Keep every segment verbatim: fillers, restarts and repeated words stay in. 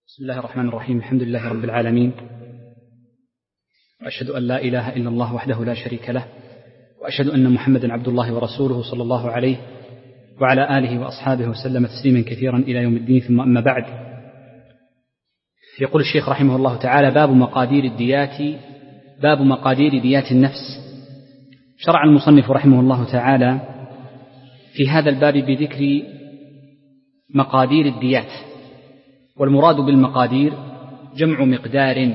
بسم الله الرحمن الرحيم. الحمد لله رب العالمين، وأشهد أن لا إله إلا الله وحده لا شريك له، وأشهد أن محمدا عبد الله ورسوله صلى الله عليه وعلى آله وأصحابه وسلم تسليما كثيرا إلى يوم الدين. ثم أما بعد، يقول الشيخ رحمه الله تعالى: باب مقادير الديات باب مقادير ديات النفس. شرع المصنف رحمه الله تعالى في هذا الباب بذكر مقادير الديات، والمراد بالمقادير جمع مقدار،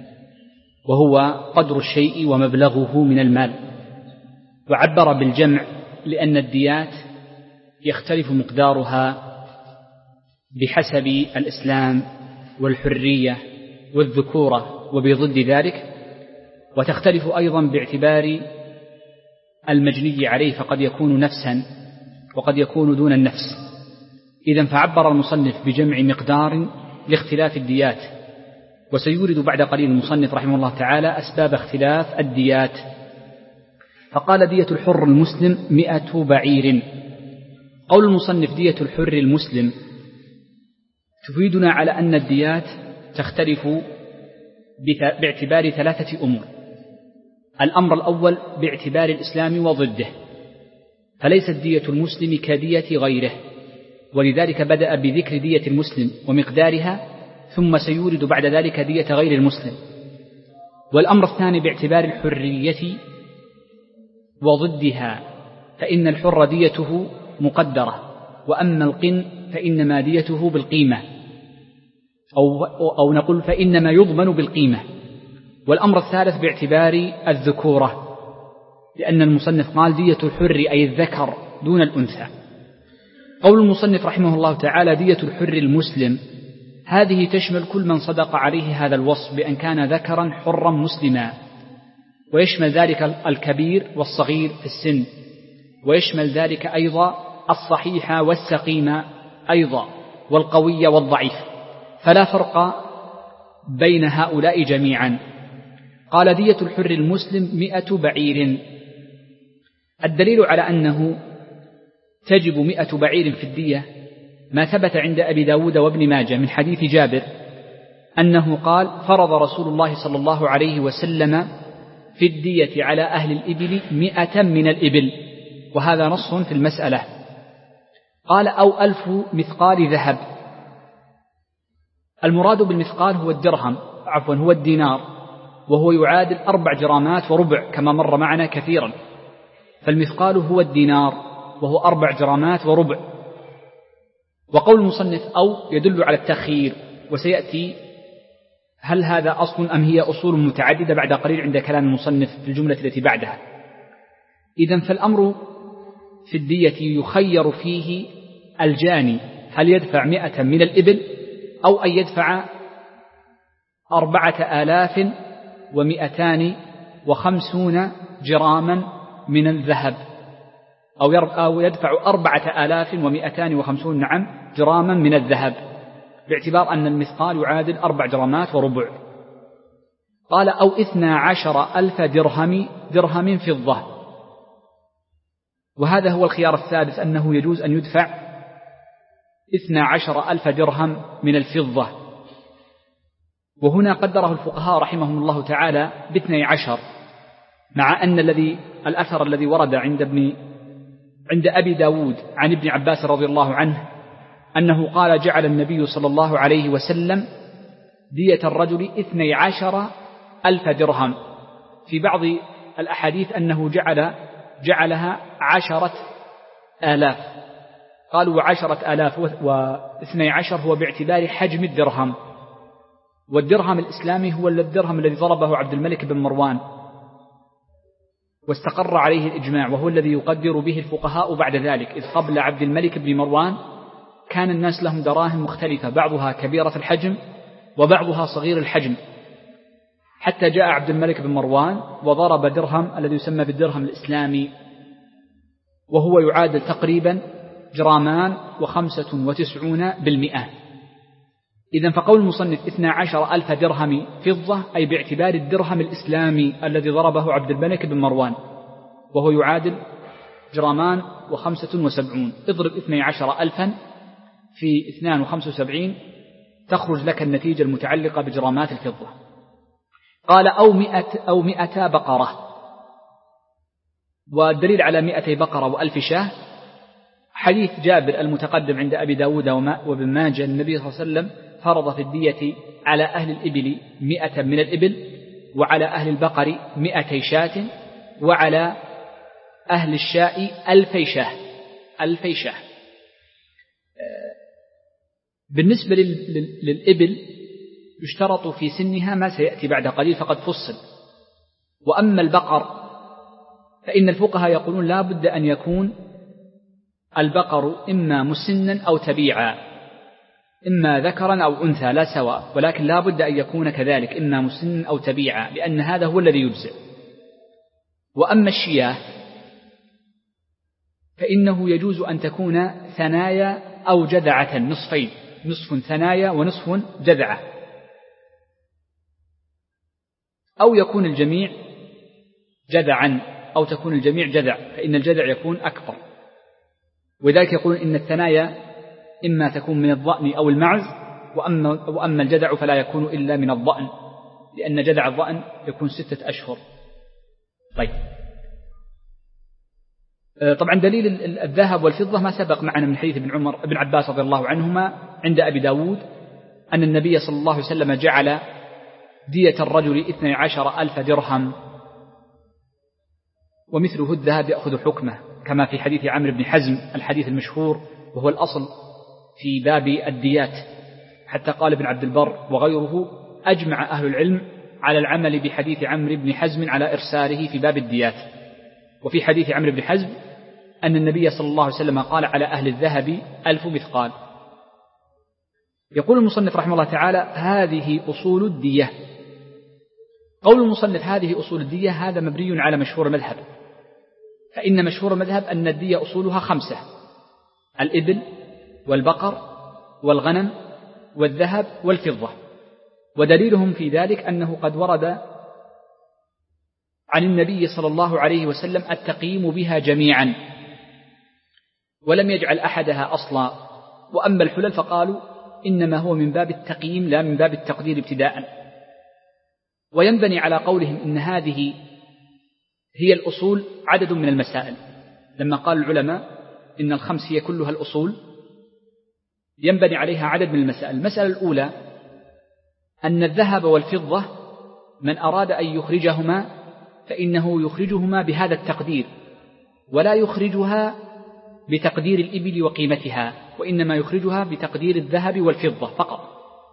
وهو قدر الشيء ومبلغه من المال. وعبر بالجمع لأن الديات يختلف مقدارها بحسب الإسلام والحرية والذكورة وبضد ذلك، وتختلف أيضا باعتبار المجني عليه، فقد يكون نفسا وقد يكون دون النفس. إذن فعبر المصنف بجمع مقدار لاختلاف الديات، وسيورد بعد قليل المصنف رحمه الله تعالى أسباب اختلاف الديات. فقال: دية الحر المسلم مئة بعير. قول المصنف دية الحر المسلم تفيدنا على أن الديات تختلف باعتبار ثلاثة أمور. الأمر الأول باعتبار الإسلام وضده، فليست دية المسلم كدية غيره، ولذلك بدأ بذكر دية المسلم ومقدارها، ثم سيورد بعد ذلك دية غير المسلم. والأمر الثاني باعتبار الحرية وضدها، فإن الحر ديته مقدرة، وأما القن فإنما ديته بالقيمة، أو, أو نقول فإنما يضمن بالقيمة. والأمر الثالث باعتبار الذكورة، لأن المصنف قال دية الحر أي الذكر دون الأنثى. قول المصنف رحمه الله تعالى دية الحر المسلم، هذه تشمل كل من صدق عليه هذا الوصف بأن كان ذكرا حرا مسلما، ويشمل ذلك الكبير والصغير في السن، ويشمل ذلك أيضا الصحيح والسقيم أيضا، والقوي والضعيف، فلا فرق بين هؤلاء جميعا. قال: دية الحر المسلم مئة بعير. الدليل على أنه تجب مئة بعير في الدية ما ثبت عند أبي داود وابن ماجه من حديث جابر أنه قال: فرض رسول الله صلى الله عليه وسلم في الدية على أهل الإبل مئة من الإبل، وهذا نص في المسألة. قال: أو ألف مثقال ذهب. المراد بالمثقال هو الدرهم عفوا هو الدينار، وهو يعادل أربع جرامات وربع كما مر معنا كثيرا. فالمثقال هو الدينار وهو أربع جرامات وربع. وقول المصنف أو يدل على التخيير، وسيأتي هل هذا أصل أم هي أصول متعددة بعد قليل عند كلام المصنف في الجملة التي بعدها. إذن فالأمر في الدية يخير فيه الجاني، هل يدفع مئة من الإبل أو أن يدفع أربعة آلاف ومئتان وخمسون جراما من الذهب، أو يدفع أربعة آلاف ومئتان وخمسون نعم جراما من الذهب، باعتبار أن المثقال يعادل أربع جرامات وربع. قال: أو إثنى عشر ألف درهم درهم فضة. وهذا هو الخيار الثالث، أنه يجوز أن يدفع إثنى عشر ألف درهم من الفضة. وهنا قدره الفقهاء رحمهم الله تعالى باثني عشر، مع أن الذي الأثر الذي ورد عند ابن عند أبي داود عن ابن عباس رضي الله عنه أنه قال: جعل النبي صلى الله عليه وسلم دية الرجل اثني عشر ألف درهم. في بعض الأحاديث أنه جعل جعلها عشرة آلاف، قالوا عشرة آلاف واثني عشر هو باعتبار حجم الدرهم، والدرهم الإسلامي هو الدرهم الذي ضربه عبد الملك بن مروان، واستقر عليه الإجماع، وهو الذي يقدر به الفقهاء بعد ذلك. إذ قبل عبد الملك بن مروان كان الناس لهم دراهم مختلفة، بعضها كبيرة الحجم وبعضها صغير الحجم، حتى جاء عبد الملك بن مروان وضرب درهم الذي يسمى بالدرهم الإسلامي، وهو يعادل تقريبا جرامان وخمسة وتسعون بالمئة. إذن فقول المصنف اثنى عشر ألف درهم فضة أي باعتبار الدرهم الإسلامي الذي ضربه عبد الملك بن مروان، وهو يعادل جرامان وخمسة وسبعون. اضرب اثني عشر ألفا في اثنان وخمسة وسبعين تخرج لك النتيجة المتعلقة بجرامات الفضة. قال أو مئة أو مئتا بقرة، والدليل على مئتي بقرة وألف شاه حديث جابر المتقدم عند أبي داود وابن ماجه. النبي صلى الله عليه وسلم فرض في الدية على أهل الإبل مئة من الإبل، وعلى أهل البقر مئتي شاة، وعلى أهل الشاء ألفي شاه ألفي شاه. بالنسبة للإبل يشترط في سنها ما سيأتي بعد قليل فقد فصل. وأما البقر فإن الفقهاء يقولون لا بد أن يكون البقر إما مسنا أو تبيعا، إما ذكرا أو أنثى لا سواء، ولكن لا بد أن يكون كذلك إما مسنا أو تبيعا، لأن هذا هو الذي يجزئ. وأما الشياه فإنه يجوز أن تكون ثنايا أو جذعة نصفين، نصف ثنايا ونصف جذعة، أو يكون الجميع جذعا أو تكون الجميع جذع، فإن الجذع يكون أكبر. وذلك يقول إن الثنايا إما تكون من الضأن أو المعز، وأما, وأما الجذع فلا يكون إلا من الضأن، لأن جذع الضأن يكون ستة أشهر. طيب، طبعا دليل الذهب والفضة ما سبق معنا من حديث ابن عمر ابن عباس رضي الله عنهما عند أبي داود أن النبي صلى الله عليه وسلم جعل دية الرجل اثني عشر ألف درهم، ومثله الذهب يأخذ حكمه، كما في حديث عمرو بن حزم الحديث المشهور وهو الأصل في باب الديات. حتى قال ابن عبد البر وغيره أجمع أهل العلم على العمل بحديث عمرو بن حزم على إرساله في باب الديات. وفي حديث عمرو بن حزم أن النبي صلى الله عليه وسلم قال على أهل الذهب ألف مثقال. يقول المصنف رحمه الله تعالى هذه أصول الدية. قول المصنف هذه أصول الدية هذا مبني على مشهور المذهب، فإن مشهور المذهب أن الدية أصولها خمسة: الإبل والبقر والغنم والذهب والفضة. ودليلهم في ذلك أنه قد ورد عن النبي صلى الله عليه وسلم التقييم بها جميعا، ولم يجعل أحدها أصلا. وأما الحلل فقالوا إنما هو من باب التقييم لا من باب التقدير ابتداء. وينبني على قولهم إن هذه هي الأصول عدد من المسائل. لما قال العلماء إن الخمس هي كلها الأصول ينبني عليها عدد من المسائل. المسألة الأولى أن الذهب والفضة من أراد أن يخرجهما فإنه يخرجهما بهذا التقدير، ولا يخرجها بتقدير الإبل وقيمتها، وإنما يخرجها بتقدير الذهب والفضة فقط.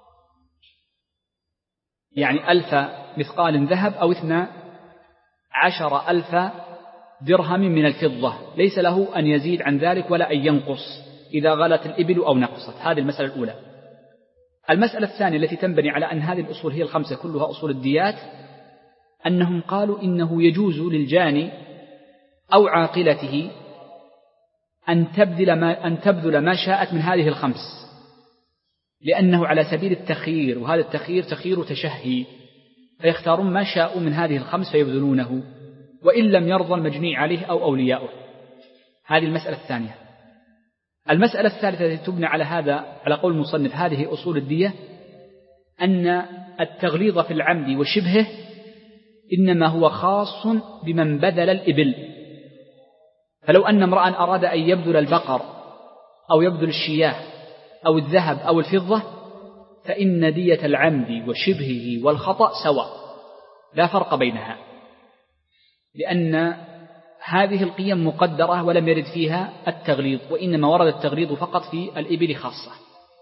يعني ألف مثقال ذهب أو اثنى عشر ألف درهم من الفضة، ليس له أن يزيد عن ذلك ولا أن ينقص إذا غلت الإبل أو نقصت. هذه المسألة الأولى. المسألة الثانية التي تنبني على أن هذه الأصول هي الخمسة كلها أصول الديات، أنهم قالوا إنه يجوز للجاني أو عاقلته أن تبذل ما, أن تبذل ما شاءت من هذه الخمس، لأنه على سبيل التخيير، وهذا التخيير تخيير تشهي، فيختارون ما شاءوا من هذه الخمس فيبذلونه، وإن لم يرضى المجني عليه أو أولياؤه. هذه المسألة الثانية. المسألة الثالثة التي تبنى على هذا على قول المصنف هذه أصول الدية، أن التغليظ في العمد وشبهه إنما هو خاص بمن بذل الإبل. فلو أن امرأ أراد أن يبذل البقر أو يبذل الشياه أو الذهب أو الفضة فإن دية العمد وشبهه والخطأ سواء، لا فرق بينها، لأن هذه القيم مقدرة ولم يرد فيها التغليظ، وإنما ورد التغليظ فقط في الإبل خاصة.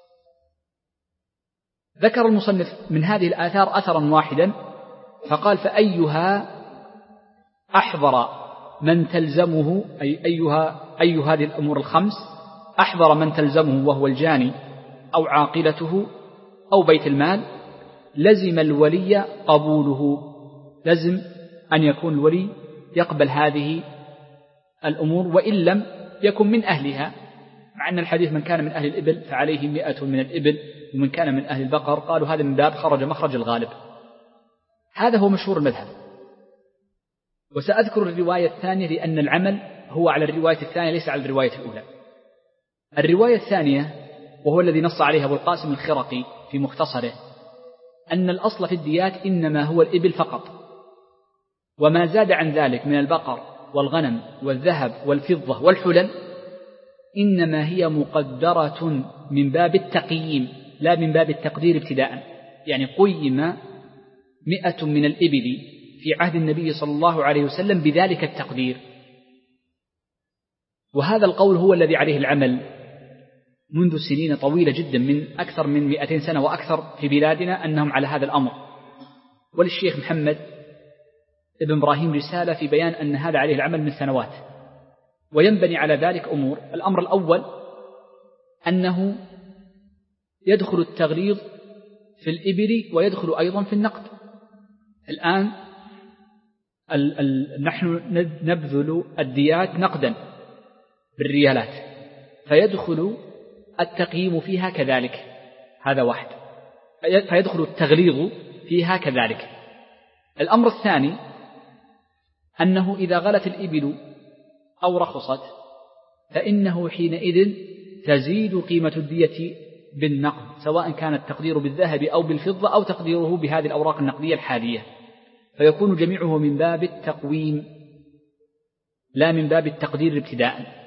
ذكر المصنف من هذه الآثار أثرا واحدا فقال فأيها أحضر من تلزمه، أي أيها أي هذه الأمور الخمس أحضر من تلزمه وهو الجاني أو عاقلته أو بيت المال، لزم الولي قبوله، لزم أن يكون الولي يقبل هذه الأمور وإن لم يكن من أهلها، مع أن الحديث من كان من أهل الإبل فعليه مئة من الإبل، ومن كان من أهل البقر قالوا هذا من باب خرج مخرج الغالب. هذا هو مشهور المذهب. وسأذكر الرواية الثانية لأن العمل هو على الرواية الثانية ليس على الرواية الأولى. الرواية الثانية وهو الذي نص عليه أبو القاسم الخرقي في مختصره، أن الأصل في الديات إنما هو الإبل فقط، وما زاد عن ذلك من البقر والغنم والذهب والفضة والحلل إنما هي مقدرة من باب التقييم لا من باب التقدير ابتداء. يعني قيم مئة من الإبل في عهد النبي صلى الله عليه وسلم بذلك التقدير، وهذا القول هو الذي عليه العمل منذ سنين طويلة جدا، من أكثر من مئتين سنة وأكثر في بلادنا أنهم على هذا الأمر. وللشيخ محمد ابن إبراهيم رسالة في بيان أن هذا عليه العمل من سنوات، وينبني على ذلك أمور. الأمر الأول أنه يدخل التغليظ في الإبل ويدخل أيضا في النقد. الآن ال ال نحن نبذل الديات نقدا بالريالات، فيدخل التقييم فيها كذلك، هذا واحد، فيدخل التغليظ فيها كذلك. الأمر الثاني أنه إذا غلت الإبل أو رخصت فإنه حينئذ تزيد قيمة الدية بالنقد، سواء كان التقدير بالذهب أو بالفضة أو تقديره بهذه الأوراق النقدية الحالية، فيكون جميعه من باب التقويم لا من باب التقدير ابتداء.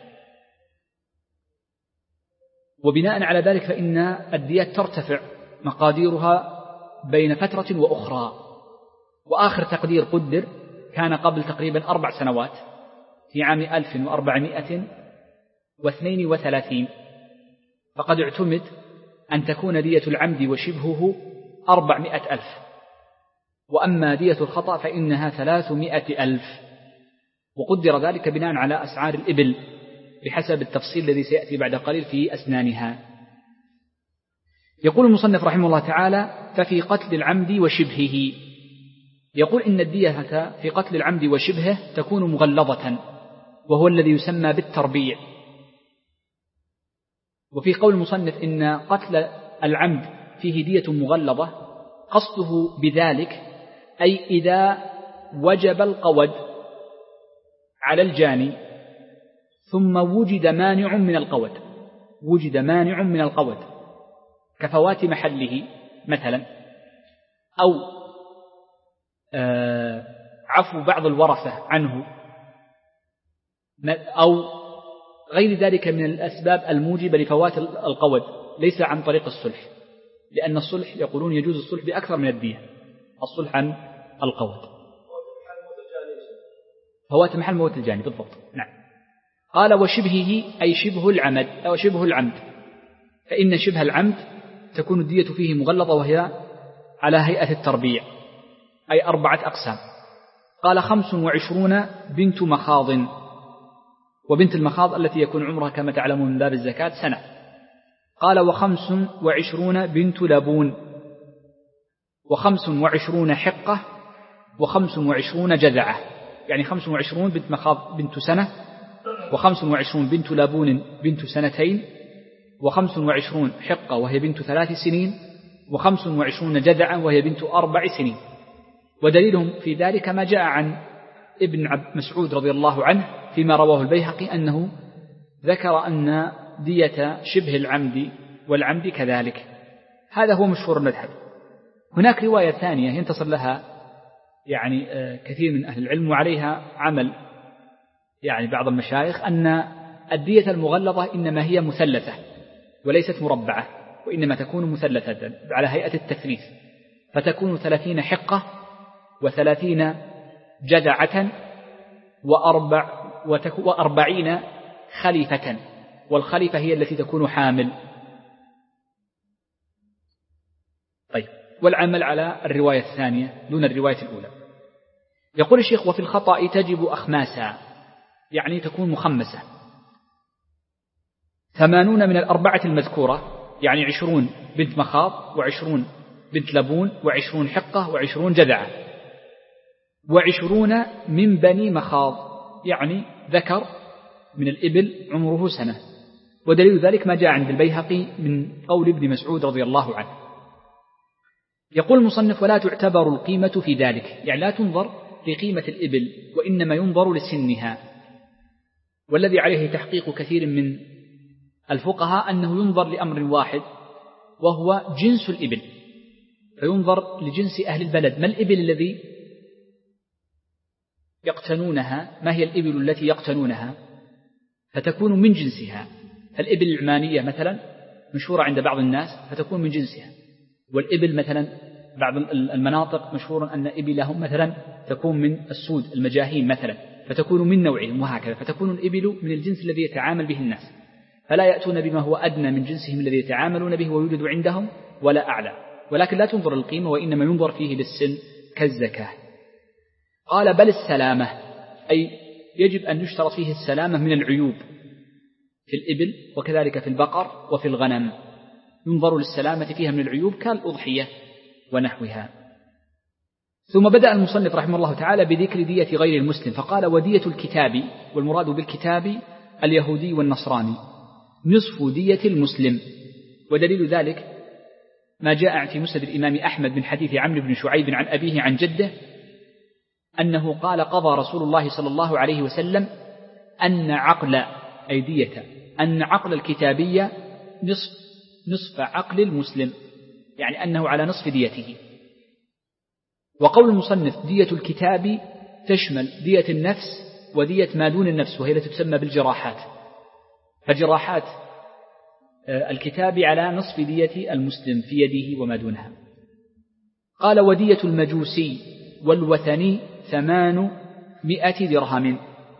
وبناء على ذلك فإن الديات ترتفع مقاديرها بين فترة وأخرى، وآخر تقدير قدر كان قبل تقريبا أربع سنوات في عام ألف وأربعمائة واثنين وثلاثين، فقد اعتمد أن تكون دية العمد وشبهه أربعمائة ألف، وأما دية الخطأ فإنها ثلاثمائة ألف، وقدر ذلك بناء على أسعار الإبل بحسب التفصيل الذي سيأتي بعد قليل في أسنانها. يقول المصنف رحمه الله تعالى: ففي قتل العمد وشبهه، يقول إن الدية في قتل العمد وشبهه تكون مغلظة، وهو الذي يسمى بالتربيع. وفي قول المصنف إن قتل العمد فيه دية مغلظة، قصده بذلك أي إذا وجب القود على الجاني ثم وجد مانع من القود، وجد مانع من القود كفوات محله مثلا، أو آه عفو بعض الورثة عنه، أو غير ذلك من الأسباب الموجبة لفوات القود، ليس عن طريق الصلح، لأن الصلح يقولون يجوز الصلح بأكثر من الدية، الصلح عن القود، فوات محل موت الجاني بالضبط. نعم. قال: وشبهه أي شبه العمد أو شبه العمد، فإن شبه العمد تكون الدية فيه مغلظة، وهي على هيئة التربيع، أي أربعة أقسام. قال: خمس وعشرون بنت مخاض، وبنت المخاض التي يكون عمرها كما تعلمون من باب الزكاة سنة. قال: وخمس وعشرون بنت لبون، وخمس وعشرون حقة، وخمس وعشرون جذعة، يعني خمس وعشرون بنت مخاض بنت سنة، وخمس وعشرون بنت لبون بنت سنتين، وخمس وعشرون حقة وهي بنت ثلاث سنين، وخمس وعشرون جذعة وهي بنت أربع سنين. ودليلهم في ذلك ما جاء عن ابن مسعود رضي الله عنه فيما رواه البيهقي أنه ذكر أن دية شبه العمد والعمد كذلك. هذا هو مشهور المذهب. هناك رواية ثانية ينتصر لها يعني كثير من أهل العلم وعليها عمل يعني بعض المشايخ، أن الدية المغلظة إنما هي مثلثة وليست مربعة، وإنما تكون مثلثة على هيئة التثليث، فتكون ثلاثين حقة وثلاثين جذعة وأربع وأربعين خليفة، والخليفة هي التي تكون حامل. طيب، والعمل على الرواية الثانية دون الرواية الأولى. يقول الشيخ: وفي الخطأ تجب أخماسا، يعني تكون مخمسة، ثمانون من الأربعة المذكورة، يعني عشرون بنت مخاض، وعشرون بنت لبون، وعشرون حقة، وعشرون جذعة، وعشرون من بني مخاض، يعني ذكر من الإبل عمره سنة. ودليل ذلك ما جاء عند البيهقي من قول ابن مسعود رضي الله عنه. يقول المصنف: ولا تعتبر القيمة في ذلك، يعني لا تنظر لقيمة الإبل، وإنما ينظر لسنها، والذي عليه تحقيق كثير من الفقهاء أنه ينظر لأمر واحد وهو جنس الإبل، فينظر لجنس أهل البلد. ما الإبل الذي يقتنونها، ما هي الإبل التي يقتنونها، فتكون من جنسها. فالإبل العمانية مثلا مشهورة عند بعض الناس فتكون من جنسها، والإبل مثلا بعض المناطق مشهورا أن إبلهم مثلا تكون من السود المجاهين مثلا فتكون من نوعهم، وهكذا، فتكون الإبل من الجنس الذي يتعامل به الناس، فلا يأتون بما هو أدنى من جنسهم الذي يتعاملون به ويوجد عندهم ولا أعلى، ولكن لا تنظر القيمة وإنما ينظر فيه للسن كالزكاة. قال بل السلامة، أي يجب أن يشترط فيه السلامة من العيوب في الإبل وكذلك في البقر وفي الغنم، ينظر للسلامة فيها من العيوب كالأضحية ونحوها. ثم بدأ المصنف رحمه الله تعالى بذكر دية غير المسلم، فقال ودية الكتاب، والمراد بالكتاب اليهودي والنصراني، نصف دية المسلم. ودليل ذلك ما جاء في مسند الإمام أحمد من حديث عمرو بن شعيب عن أبيه عن جده أنه قال قضى رسول الله صلى الله عليه وسلم أن عقل أي دية أن عقل الكتابية نصف نصف عقل المسلم، يعني أنه على نصف ديته. وقول المصنف دية الكتاب تشمل دية النفس ودية ما دون النفس، وهي التي تسمى بالجراحات، فجراحات الكتاب على نصف دية المسلم في يده وما دونها. قال ودية المجوسي والوثني ثمانمائة درهم،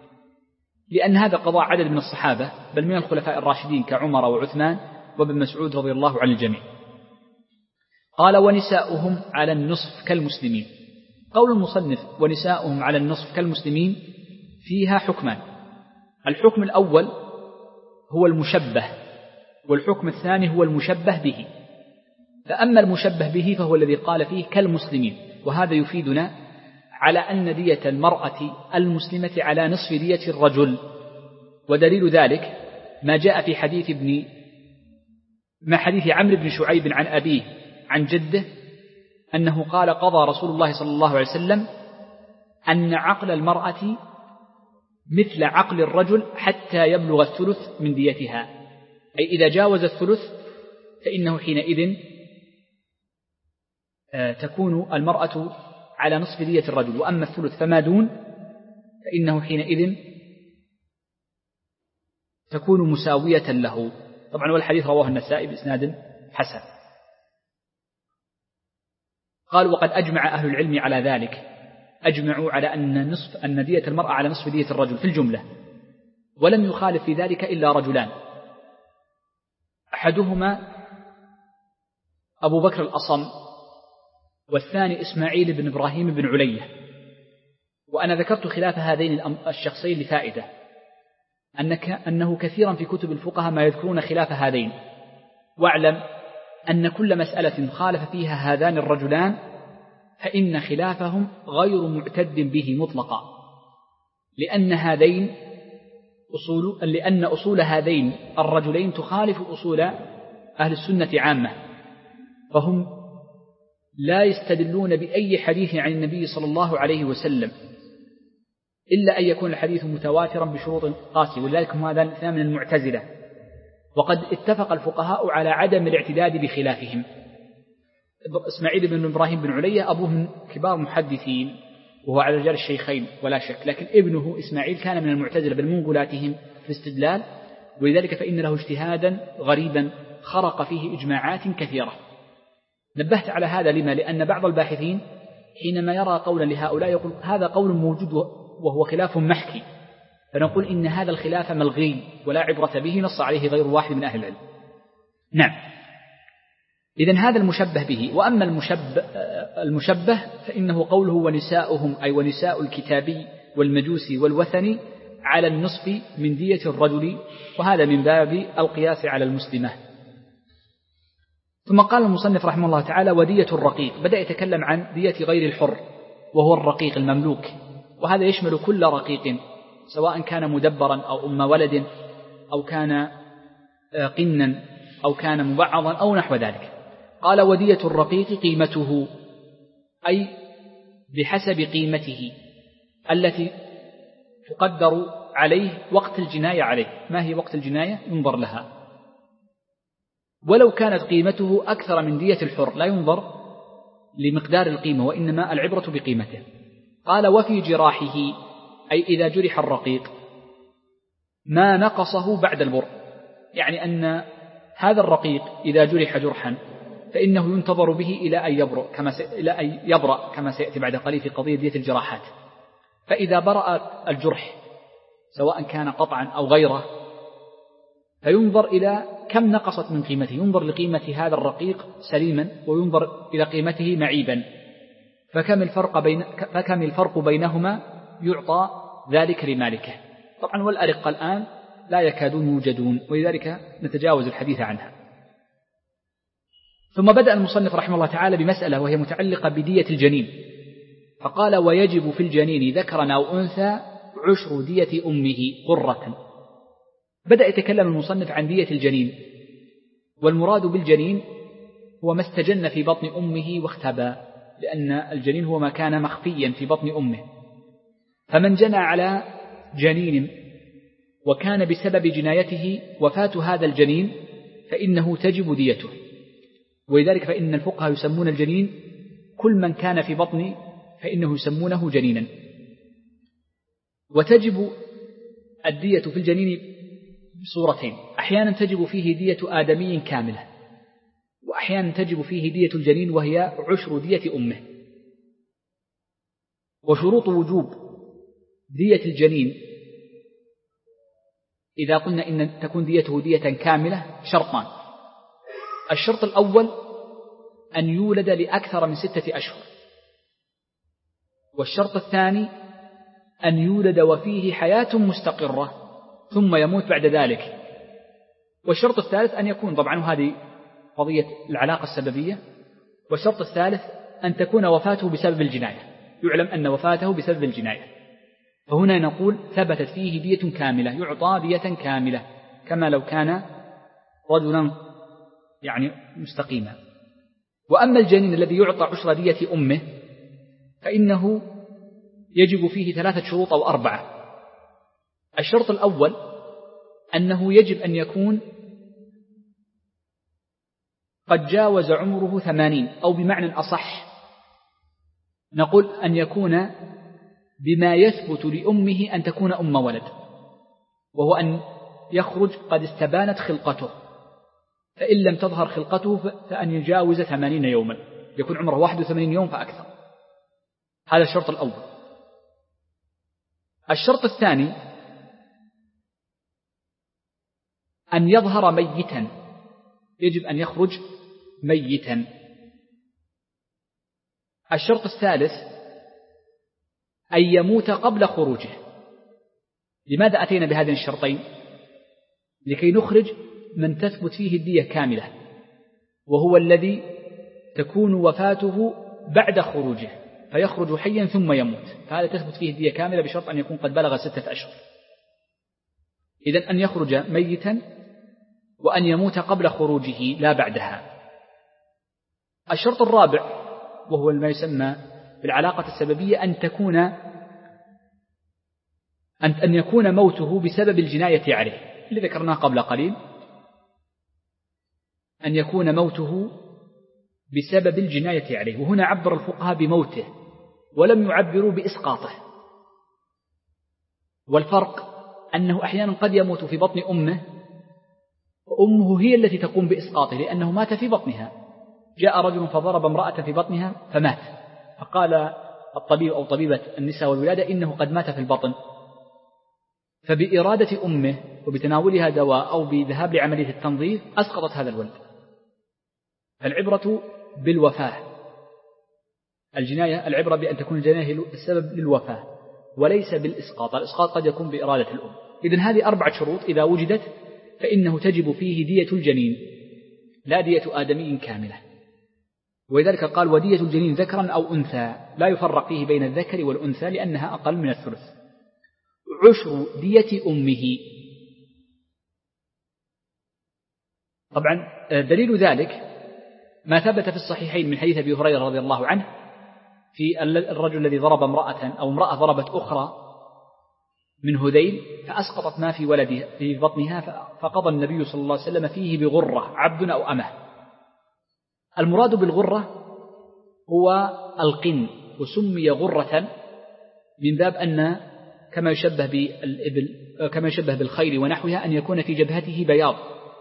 لأن هذا قضاء عدد من الصحابة بل من الخلفاء الراشدين كعمر وعثمان وابن مسعود رضي الله عن الجميع. قال ونساؤهم على النصف كالمسلمين. قول المصنف ونساؤهم على النصف كالمسلمين فيها حكمان، الحكم الأول هو المشبه، والحكم الثاني هو المشبه به. فأما المشبه به فهو الذي قال فيه كالمسلمين، وهذا يفيدنا على أن دية المرأة المسلمة على نصف دية الرجل، ودليل ذلك ما جاء في حديث ابن ما حديث عمرو بن شعيب عن أبيه عن جده أنه قال قضى رسول الله صلى الله عليه وسلم أن عقل المرأة مثل عقل الرجل حتى يبلغ الثلث من ديتها، أي إذا جاوز الثلث فإنه حينئذ تكون المرأة على نصف دية الرجل، وأما الثلث فما دون فإنه حينئذ تكون مساوية له. طبعا والحديث رواه النسائي بإسناد حسن. قال وقد أجمع أهل العلم على ذلك، أجمعوا على أن نصف أن دية المرأة على نصف دية الرجل في الجملة، ولم يخالف في ذلك إلا رجلان، أحدهما أبو بكر الأصم، والثاني إسماعيل بن إبراهيم بن علية. وأنا ذكرت خلاف هذين الشخصين لفائدة، أنك أنه كثيرا في كتب الفقهاء ما يذكرون خلاف هذين، واعلم أن كل مسألة خالف فيها هذان الرجلان فإن خلافهم غير معتد به مطلقا، لأن هذين أصول لأن أصول هذين الرجلين تخالف أصول أهل السنة عامة، فهم لا يستدلون بأي حديث عن النبي صلى الله عليه وسلم إلا أن يكون الحديث متواترا بشروط قاسية، ولذلك هم هذان الاثنان من المعتزلة. وقد اتفق الفقهاء على عدم الاعتداد بخلافهم. إسماعيل بن إبراهيم بن علية أبوه من كبار محدثين وهو على رجال الشيخين ولا شك، لكن ابنه إسماعيل كان من المعتزلة بل من غلاتهم في الاستدلال، ولذلك فإن له اجتهادا غريبا خرق فيه إجماعات كثيرة. نبهت على هذا لما؟ لأن بعض الباحثين حينما يرى قولا لهؤلاء يقول هذا قول موجود وهو خلاف محكي، فنقول إن هذا الخلاف ملغي ولا عبرة به، نص عليه غير واحد من أهل العلم. نعم، إذن هذا المشبه به. وأما المشبه, المشبه فإنه قوله ونساؤهم أي ونساء الكتابي والمجوسي والوثني على النصف من دية الرجل، وهذا من باب القياس على المسلمة. ثم قال المصنف رحمه الله تعالى ودية الرقيق، بدأ يتكلم عن دية غير الحر وهو الرقيق المملوك، وهذا يشمل كل رقيق سواء كان مدبرا أو أم ولد أو كان قنا أو كان مبعضا أو نحو ذلك. قال ودية الرقيق قيمته، أي بحسب قيمته التي تقدر عليه وقت الجناية عليه. ما هي وقت الجناية؟ ينظر لها، ولو كانت قيمته أكثر من دية الحر لا ينظر لمقدار القيمة وإنما العبرة بقيمته. قال وفي جراحه أي إذا جرح الرقيق ما نقصه بعد البر، يعني أن هذا الرقيق إذا جرح جرحا فإنه ينتظر به إلى أن يبرأ كما سي... إلى أن يبرأ كما سيأتي بعد قليل في قضية دية الجراحات. فإذا برأ الجرح سواء كان قطعا أو غيره فينظر إلى كم نقصت من قيمته، ينظر لقيمة هذا الرقيق سليما وينظر إلى قيمته معيبا، فكم الفرق, بين فكم الفرق بينهما يعطى ذلك لمالكه. طبعا والأرقة الآن لا يكادون يوجدون، ولذلك نتجاوز الحديث عنها. ثم بدأ المصنف رحمه الله تعالى بمسألة وهي متعلقة بدية الجنين، فقال ويجب في الجنين ذكرا أو أنثى عشر دية أمه قرة. بدأ يتكلم المصنف عن دية الجنين، والمراد بالجنين هو ما استجن في بطن أمه واختبى، لأن الجنين هو ما كان مخفيا في بطن أمه. فمن جنى على جنين وكان بسبب جنايته وفاة هذا الجنين فإنه تجب ديته. ولذلك فإن الفقهاء يسمون الجنين كل من كان في بطن فإنه يسمونه جنينا. وتجب الدية في الجنين بصورتين، أحيانا تجب فيه دية آدمي كاملة، وأحيانا تجب فيه دية الجنين وهي عشر دية أمه. وشروط وجوب دية الجنين إذا قلنا إن تكون ديته دية كاملة شرطان. الشرط الأول أن يولد لأكثر من ستة أشهر، والشرط الثاني أن يولد وفيه حياة مستقرة ثم يموت بعد ذلك، والشرط الثالث أن يكون، طبعا هذه قضية العلاقة السببية، والشرط الثالث أن تكون وفاته بسبب الجناية، يعلم أن وفاته بسبب الجناية. فهنا نقول ثبتت فيه دية كاملة، يعطى دية كاملة كما لو كان رجلا يعني مستقيما. وأما الجنين الذي يعطى عشر دية أمه فإنه يجب فيه ثلاثة شروط أو أربعة. الشرط الأول أنه يجب أن يكون قد جاوز عمره ثمانين، أو بمعنى أصح نقول أن يكون بما يثبت لأمه أن تكون أم ولد، وهو أن يخرج قد استبانت خلقته، فإن لم تظهر خلقته فأن يجاوز ثمانين يوما، يكون عمره واحد وثمانين يوم فأكثر. هذا الشرط الأول. الشرط الثاني أن يظهر ميتا، يجب أن يخرج ميتا. الشرط الثالث أن يموت قبل خروجه. لماذا أتينا بهذين الشرطين؟ لكي نخرج من تثبت فيه الدية كاملة، وهو الذي تكون وفاته بعد خروجه فيخرج حيا ثم يموت، فهذا تثبت فيه الدية كاملة بشرط أن يكون قد بلغ ستة أشهر. إذن أن يخرج ميتا وأن يموت قبل خروجه لا بعدها. الشرط الرابع وهو ما يسمى بالعلاقة السببية أن تكون أن يكون موته بسبب الجناية عليه، اللي ذكرناه قبل قليل، أن يكون موته بسبب الجناية عليه. وهنا عبر الفقهاء بموته ولم يعبروا بإسقاطه. والفرق أنه أحيانا قد يموت في بطن أمه وأمه هي التي تقوم بإسقاطه لأنه مات في بطنها. جاء رجل فضرب امرأة في بطنها فمات، فقال الطبيب أو طبيبة النساء والولادة إنه قد مات في البطن، فبإرادة أمه وبتناولها دواء أو بذهاب لعملية التنظيف أسقطت هذا الولد. فالعبرة بالوفاة، الجناية العبرة بأن تكون الجناية السبب للوفاة وليس بالإسقاط. الإسقاط قد يكون بإرادة الأم. إذن هذه أربعة شروط إذا وجدت فإنه تجب فيه دية الجنين لا دية آدمي كاملة. ولذلك قال ودية الجنين ذكرا أو أنثى، لا يفرق فيه بين الذكر والأنثى لأنها أقل من الثلث. عشر دية أمه. طبعا دليل ذلك ما ثبت في الصحيحين من حديث أبي هريرة رضي الله عنه في الرجل الذي ضرب امرأة أو امرأة ضربت أخرى من هذيل فأسقطت ما في ولدها في بطنها، فقضى النبي صلى الله عليه وسلم فيه بغرة عبد أو أمه. المراد بالغرة هو القن، وسمي غرة من باب أن كما يشبه بالإبل كما يشبه بالخيل ونحوها أن يكون في جبهته بياض،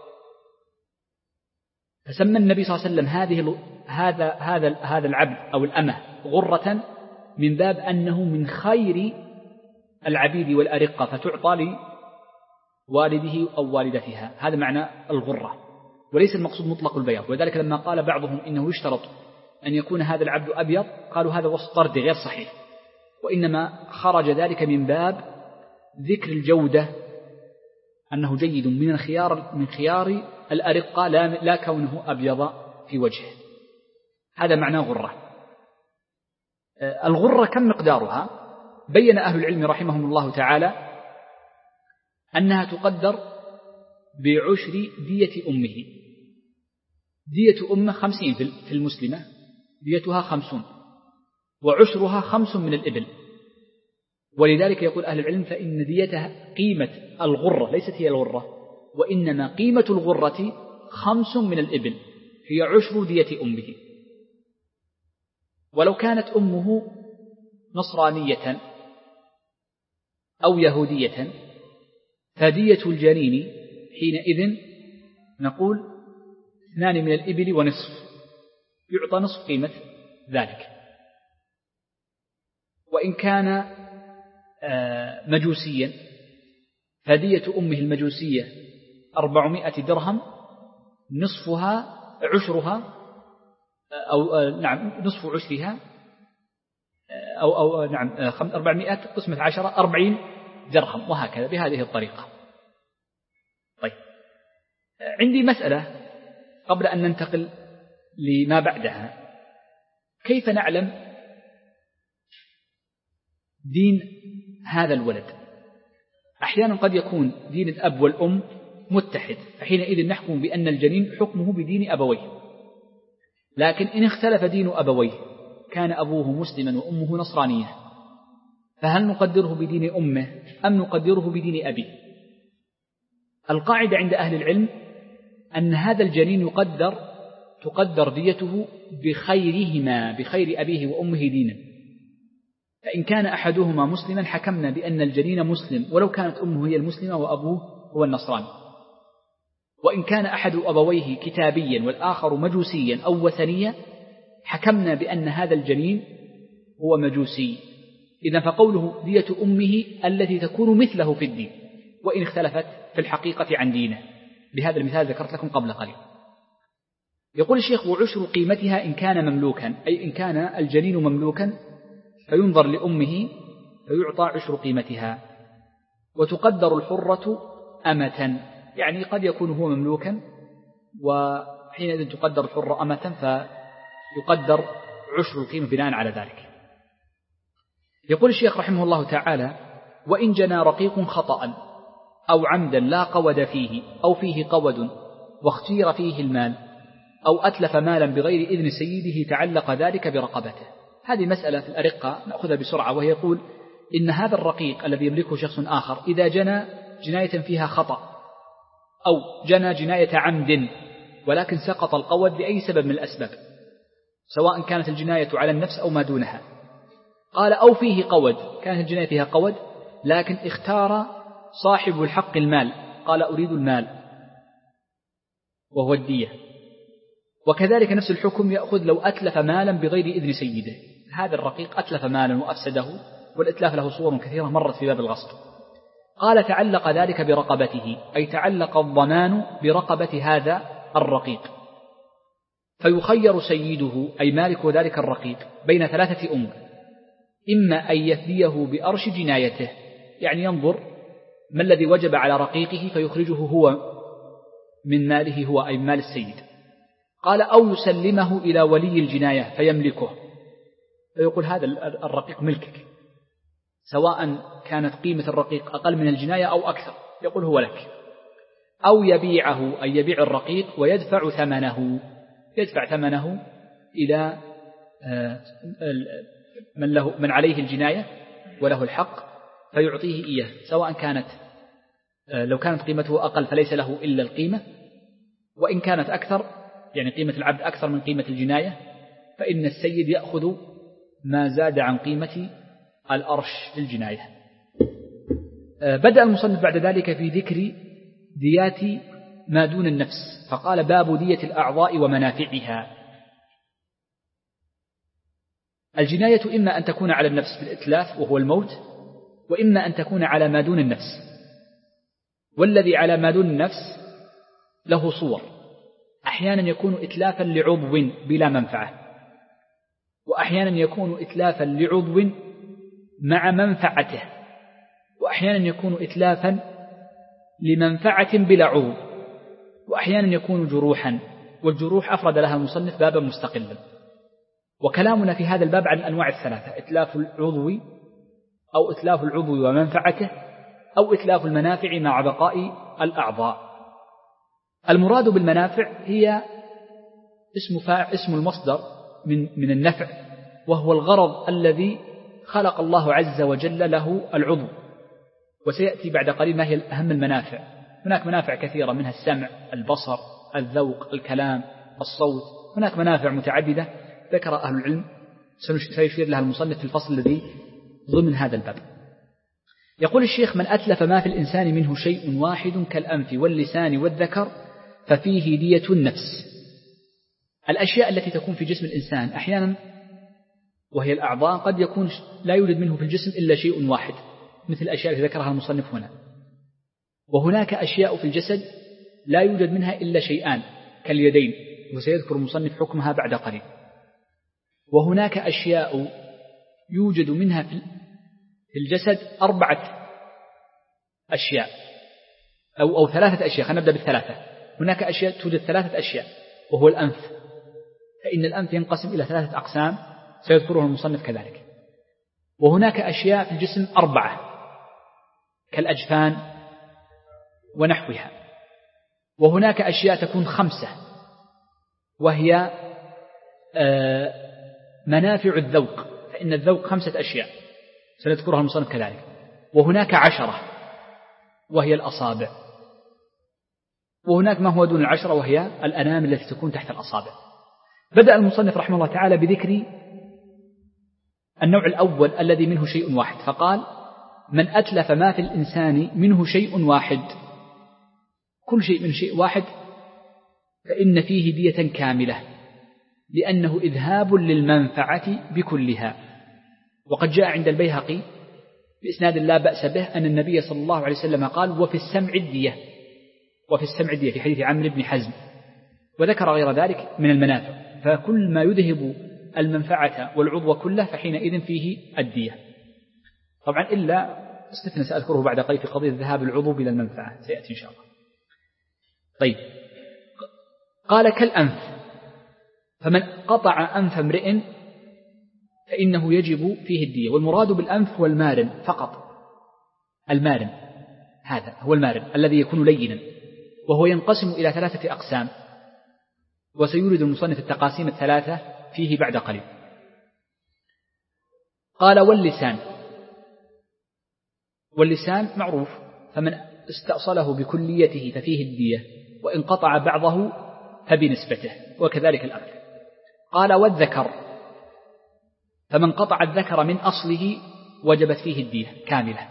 فسمى النبي صلى الله عليه وسلم هذه هذا هذا هذا العبد أو الأمة غرة من باب أنه من خير العبيد والأرقة، فتعطى لوالده أو والدتها. هذا معنى الغرة، وليس المقصود مطلق البياض. ولذلك لما قال بعضهم إنه يشترط أن يكون هذا العبد أبيض، قالوا هذا وصف طردي غير صحيح، وإنما خرج ذلك من باب ذكر الجودة، أنه جيد من خيار من خيار الأرقة، لا, لا كونه أبيض في وجهه. هذا معنى غرة. الغرة كم مقدارها؟ بين أهل العلم رحمهم الله تعالى أنها تقدر بعشر دية أمه. دية أمه خمسين في المسلمة، ديتها خمسون، وعشرها خمس من الإبل. ولذلك يقول أهل العلم فإن ديتها قيمة الغرة ليست هي الغرة، وإنما قيمة الغرة خمس من الإبل، هي عشر دية أمه. ولو كانت أمه نصرانية أو يهودية فدية الجنين حينئذ نقول اثنان من الإبل ونصف، يعطى نصف قيمة ذلك. وإن كان مجوسيا فدية أمه المجوسية أربعمائة درهم، نصفها عشرها أو نعم نصف عشرها أو أو نعم أربعمائة قسمة عشرة أربعين درهم، وهكذا بهذه الطريقة. طيب، عندي مسألة قبل أن ننتقل لما بعدها. كيف نعلم دين هذا الولد؟ أحيانا قد يكون دين الأب والأم متحد، فحينئذ نحكم بأن الجنين حكمه بدين أبويه. لكن إن اختلف دين أبويه، كان أبوه مسلما وأمه نصرانية، فهل نقدره بدين أمه أم نقدره بدين أبيه؟ القاعدة عند أهل العلم أن هذا الجنين يقدر تقدر ديته بخيرهما، بخير أبيه وأمه دينا. فإن كان أحدهما مسلما حكمنا بأن الجنين مسلم ولو كانت أمه هي المسلمة وأبوه هو النصراني. وإن كان أحد أبويه كتابيا والآخر مجوسيا أو وثنيا حكمنا بأن هذا الجنين هو مجوسي. إذا فقوله دية أمه التي تكون مثله في الدين وإن اختلفت في الحقيقة عن دينه، بهذا المثال ذكرت لكم قبل قليل. يقول الشيخ وعشر قيمتها إن كان مملوكا، أي إن كان الجنين مملوكا فينظر لأمه فيعطى عشر قيمتها. وتقدر الحرة أمة، يعني قد يكون هو مملوكا وحينئذ تقدر الحرة أمة فيقدر عشر القيمة بناء على ذلك. يقول الشيخ رحمه الله تعالى وإن جنى رقيق خطأ أو عمدا لا قود فيه أو فيه قود واختير فيه المال أو أتلف مالا بغير إذن سيده تعلق ذلك برقبته. هذه مسألة في الأرقة نأخذها بسرعة، وهي يقول إن هذا الرقيق الذي يملكه شخص آخر إذا جنى جناية فيها خطأ أو جنى جناية عمد ولكن سقط القود لأي سبب من الأسباب، سواء كانت الجناية على النفس أو ما دونها، قال أو فيه قود، كانت الجناية فيها قود لكن اختار صاحب الحق المال، قال أريد المال وهو الدية. وكذلك نفس الحكم يأخذ لو أتلف مالا بغير إذن سيده. هذا الرقيق أتلف مالا وأفسده، والإتلاف له صور كثيرة مرت في باب الغصب. قال تعلق ذلك برقبته، أي تعلق الضمان برقبة هذا الرقيق، فيخير سيده أي مالك ذلك الرقيق بين ثلاثة أمور: إما أن يفديه بأرش جنايته، يعني ينظر ما الذي وجب على رقيقه فيخرجه هو من ماله هو أي مال السيد. قال أو يسلمه إلى ولي الجناية فيملكه، فيقول هذا الرقيق ملكك، سواء كانت قيمة الرقيق أقل من الجناية أو أكثر، يقول هو لك. أو يبيعه أي يبيع الرقيق ويدفع ثمنه، يدفع ثمنه إلى من, له من عليه الجناية وله الحق، فيعطيه إياه، سواء كانت لو كانت قيمته أقل فليس له إلا القيمة، وإن كانت أكثر يعني قيمة العبد أكثر من قيمة الجناية فإن السيد يأخذ ما زاد عن قيمة الأرش للجناية. بدأ المصنف بعد ذلك في ذكر ديات ما دون النفس، فقال باب دية الأعضاء ومنافعها. الجناية إما أن تكون على النفس بالإتلاف وهو الموت، وإما أن تكون على ما دون النفس، والذي على ما دون النفس له صور، أحيانا يكون إتلافا لعضو بلا منفعة، وأحيانا يكون إتلافا لعضو مع منفعته، وأحيانا يكون إتلافا لمنفعة بلا عضو، وأحيانا يكون جروحا، والجروح أفرد لها المصنف بابا مستقلا. وكلامنا في هذا الباب عن الأنواع الثلاثة: إتلاف العضو أو إتلاف العضو ومنفعته، أو إتلاف المنافع مع بقاء الأعضاء. المراد بالمنافع هي اسم فاعل اسم المصدر من من النفع، وهو الغرض الذي خلق الله عز وجل له العضو. وسيأتي بعد قليل ما هي أهم المنافع. هناك منافع كثيرة، منها السمع، البصر، الذوق، الكلام، الصوت. هناك منافع متعددة ذكر أهل العلم سيشير لها المصنف في الفصل الذي ضمن هذا الباب. يقول الشيخ: من أتلف ما في الإنسان منه شيء واحد كالأنف واللسان والذكر ففيه دية النفس. الأشياء التي تكون في جسم الإنسان أحيانا وهي الأعضاء قد يكون لا يوجد منه في الجسم إلا شيء واحد، مثل الأشياء التي ذكرها المصنف هنا. وهناك أشياء في الجسد لا يوجد منها إلا شيئان كاليدين، وسيذكر المصنف حكمها بعد قليل. وهناك أشياء يوجد منها في الجسد أربعة أشياء أو, أو ثلاثة أشياء. خلينا نبدأ بالثلاثة. هناك أشياء توجد ثلاثة أشياء، وهو الأنف، فإن الأنف ينقسم إلى ثلاثة أقسام سيذكره المصنف كذلك. وهناك أشياء في الجسم أربعة كالأجفان ونحوها. وهناك أشياء تكون خمسة، وهي منافع الذوق، فإن الذوق خمسة أشياء سنذكرها المصنف كذلك. وهناك عشرة وهي الأصابع. وهناك ما هو دون العشرة وهي الأنامل التي تكون تحت الأصابع. بدأ المصنف رحمه الله تعالى بذكر النوع الأول الذي منه شيء واحد، فقال: من أتلف ما في الإنسان منه شيء واحد. كل شيء من شيء واحد فإن فيه دية كاملة، لأنه إذهاب للمنفعة بكلها. وقد جاء عند البيهقي بإسناد لا بأس به أن النبي صلى الله عليه وسلم قال: وفي السمع الدية، وفي السمع الدية، في حديث عمرو بن حزم، وذكر غير ذلك من المنافع. فكل ما يذهب المنفعة والعضو كله فحينئذ فيه الدية. طبعا إلا استثنى سأذكره بعد قليل في قضية ذهاب العضو إلى المنفعة، سيأتي إن شاء الله. طيب، قال: كالأنف، فمن قطع أنف امرئ فإنه يجب فيه الدية. والمراد بالأنف هو المارن فقط. المارن هذا هو المارن الذي يكون لينا، وهو ينقسم إلى ثلاثة أقسام، وسيورد المصنف التقاسيم الثلاثة فيه بعد قليل. قال: واللسان. واللسان معروف، فمن استأصله بكليته ففيه الدية، وإن قطع بعضه فبنسبته، وكذلك الأنف. قال: والذكر، فمن قطع الذكر من أصله وجبت فيه الدية كاملة.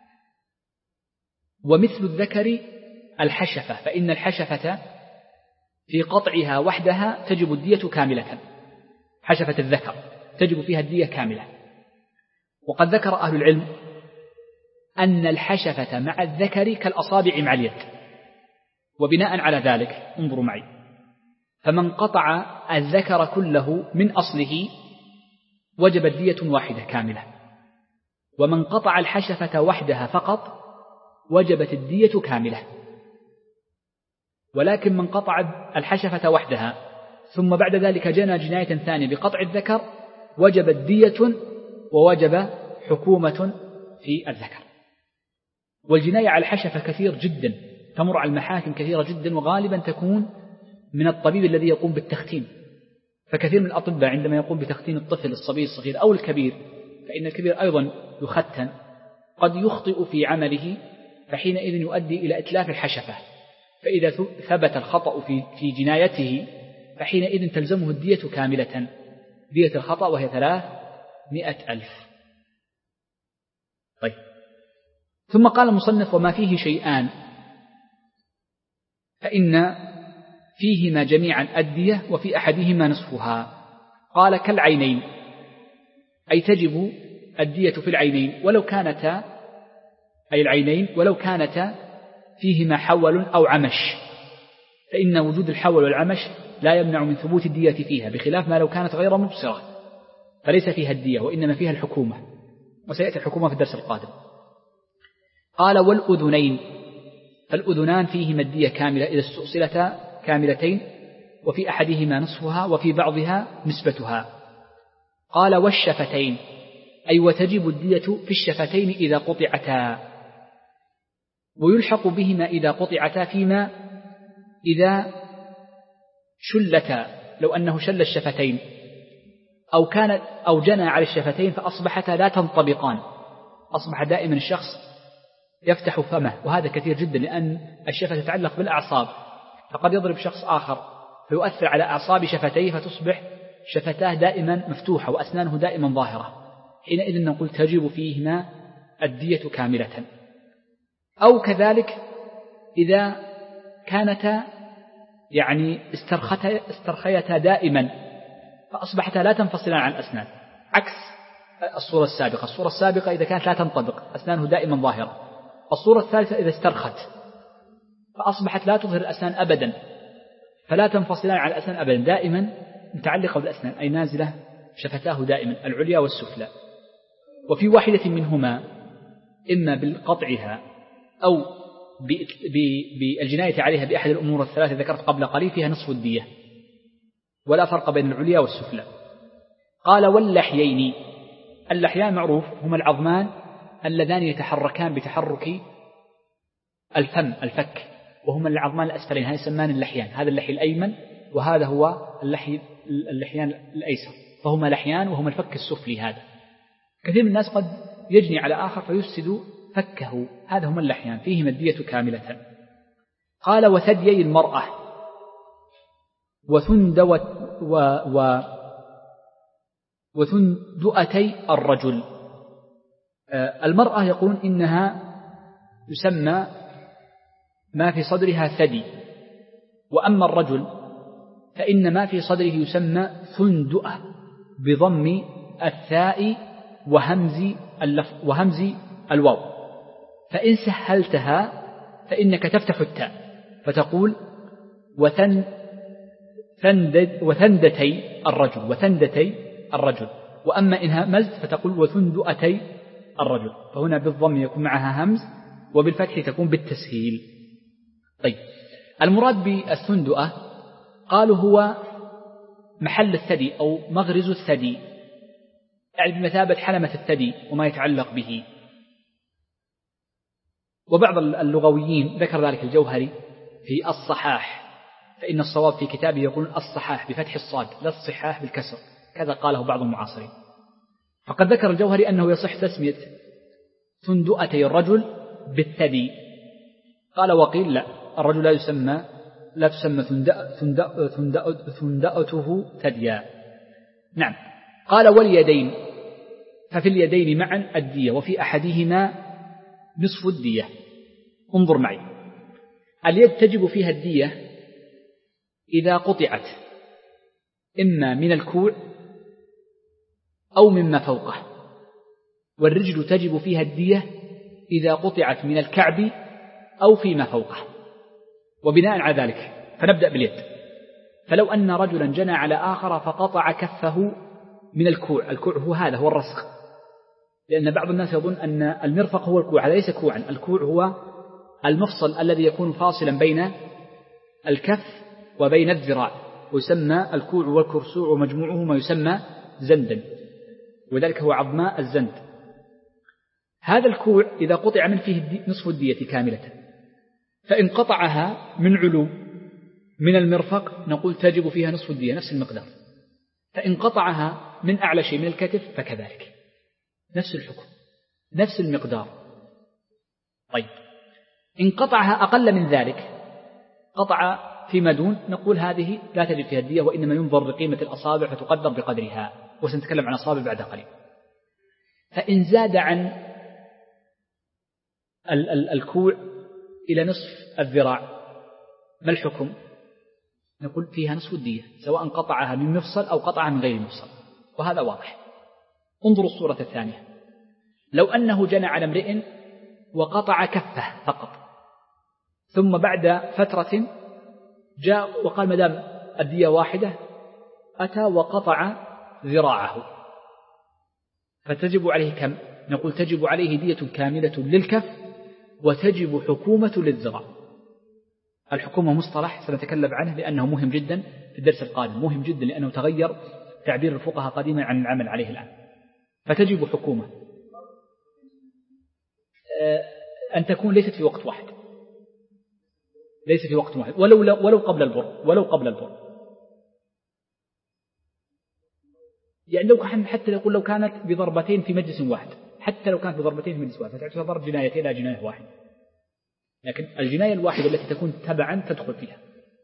ومثل الذكر الحشفة، فإن الحشفة في قطعها وحدها تجب الدية كاملة. حشفة الذكر تجب فيها الدية كاملة. وقد ذكر أهل العلم أن الحشفة مع الذكر كالأصابع مع اليد. وبناء على ذلك انظروا معي: فمن قطع الذكر كله من أصله وجبت دية واحدة كاملة، ومن قطع الحشفة وحدها فقط وجبت الدية كاملة. ولكن من قطع الحشفة وحدها ثم بعد ذلك جنى جناية ثانية بقطع الذكر وجبت دية ووجب حكومة في الذكر. والجناية على الحشفة كثير جدا، تمر على المحاكم كثيرة جدا، وغالبا تكون من الطبيب الذي يقوم بالتختين. فكثير من الأطباء عندما يقوم بتختين الطفل الصبي الصغير أو الكبير، فإن الكبير أيضا يختن، قد يخطئ في عمله فحينئذ يؤدي إلى إتلاف الحشفة، فإذا ثبت الخطأ في في جنايته فحينئذ تلزمه الدية كاملة، دية الخطأ وهي ثلاثمائة ألف. طيب، ثم قال المصنف: وما فيه شيئان فإن فيهما جميعا الدية وفي أحدهما نصفها. قال: كالعينين، أي تجب الدية في العينين ولو كانتا، أي العينين ولو كانتا فيهما حول أو عمش، فإن وجود الحول والعمش لا يمنع من ثبوت الدية فيها، بخلاف ما لو كانت غير مبصرة فليس فيها الدية وإنما فيها الحكومة، وسيأتي الحكومة في الدرس القادم. قال: والأذنين، فالأذنان فيهما الدية كاملة إذا استؤصلتا كاملتين، وفي أحدهما نصفها وفي بعضها نسبتها. قال: والشفتين، أي وتجب الدية في الشفتين إذا قطعتا، ويلحق بهما إذا قطعتا فيما إذا شلتا، لو أنه شل الشفتين أو كانت أو جنى على الشفتين فأصبحتا لا تنطبقان، أصبح دائما الشخص يفتح فمه، وهذا كثير جدا لأن الشفة تتعلق بالأعصاب، فقد يضرب شخص آخر فيؤثر على أعصاب شفتيه فتصبح شفتاه دائما مفتوحة وأسنانه دائما ظاهرة، حينئذ نقول تجب فيهما الدية كاملة. أو كذلك إذا كانتا يعني استرخيتا دائما فأصبحتا لا تنفصلان عن الأسنان، عكس الصورة السابقة. الصورة السابقة إذا كانت لا تنطبق أسنانه دائما ظاهرة. الصورة الثالثة إذا استرخت فأصبحت لا تظهر الأسنان أبدا، فلا تنفصلان عن الأسنان أبدا، دائما متعلقة بالأسنان، أي نازلة شفتاه دائما العليا والسفلى. وفي واحدة منهما إما بالقطعها أو بالجناية عليها بأحد الأمور الثلاثة ذكرت قبل قليل فيها نصف الدية، ولا فرق بين العليا والسفلى. قال: واللحيين، اللحيان معروف هما العظمان اللذان يتحركان بتحرك الفم الفك، وهما العظمان الأسفلين، هذا يسمان اللحيان، هذا اللحي الأيمن وهذا هو اللحي اللحيان الأيسر، فهما لحيان وهما الفك السفلي. هذا كثير من الناس قد يجني على آخر فيفسد فكه، هذا هما اللحيان فيهما الدية كاملة. قال: وثديي المرأة وثندوت و و وثندؤتي الرجل. المرأة يقولون إنها يسمى ما في صدرها ثدي، وأما الرجل فإن ما في صدره يسمى ثندؤة بضم الثاء وهمز اللف وهمز الواو، فإن سهلتها فإنك تفتح التاء فتقول وثن ثندت وثندتي الرجل وثندتي الرجل، وأما إن همزت فتقول وثندؤتي الرجل، فهنا بالضم يكون معها همز وبالفتح تكون بالتسهيل. طيب، المراد بالثندؤة قالوا هو محل الثدي أو مغرز الثدي، يعني بمثابة حلمة الثدي وما يتعلق به. وبعض اللغويين ذكر ذلك الجوهري في الصحاح، فإن الصواب في كتابه يقول الصحاح بفتح الصاد لا الصحاح بالكسر، كذا قاله بعض المعاصرين. فقد ذكر الجوهري أنه يصح تسمية ثندؤتي الرجل بالثدي. قال وقيل لا، الرجل لا يسمى لا تسمى ثندأته ثديا. نعم. قال واليدين، ففي اليدين معا الدية، وفي أحدهما نصف الدية. انظر معي، اليد تجب فيها الدية إذا قطعت إما من الكوع أو مما فوقه، والرجل تجب فيها الدية إذا قطعت من الكعب أو فيما فوقه. وبناء على ذلك فنبدأ باليد. فلو أن رجلا جنى على آخر فقطع كفه من الكوع، الكوع هو هذا هو الرسخ، لأن بعض الناس يظن أن المرفق هو الكوع، هذا ليس كوعا، الكوع هو المفصل الذي يكون فاصلا بين الكف وبين الذراع، ويسمى الكوع والكرسوع ومجموعه ما يسمى زندا، وذلك هو عظماء الزند. هذا الكوع إذا قطع من فيه نصف الدية كاملة، فإن قطعها من علو من المرفق نقول تجب فيها نصف الدية نفس المقدار، فإن قطعها من أعلى شيء من الكتف فكذلك نفس الحكم نفس المقدار، طيب إن قطعها أقل من ذلك، قطع فيما دون، نقول هذه لا تجب فيها الدية، وإنما ينظر لقيمة الأصابع فتقدر بقدرها، وسنتكلم عن أصابع بعد قليل. فإن زاد عن ال- ال- الكوع إلى نصف الذراع ما الحكم؟ نقول فيها نصف الدية، سواء قطعها من مفصل أو قطعها من غير مفصل، وهذا واضح. انظروا الصورة الثانية، لو أنه جنى على امرئ وقطع كفه فقط، ثم بعد فترة جاء وقال مدام الدية واحدة، أتى وقطع ذراعه، فتجب عليه كم؟ نقول تجب عليه دية كاملة للكف، وتجب حكومة للذراع. الحكومة مصطلح سنتكلم عنه لأنه مهم جدا في الدرس القادم، مهم جدا لأنه تغير تعبير الفقهاء قديما عن العمل عليه الآن. فتجب حكومة أن تكون ليست في وقت واحد، ليست في وقت واحد، ولو ولو قبل البر، ولو قبل البر. يعني لو حتى يقول لو كانت بضربتين في مجلس واحد، حتى لو كانت بضربتين في مجلس واحد فتعتبر جنايتين لا جناية واحدة، لكن الجناية الواحدة التي تكون تبعا تدخل فيها.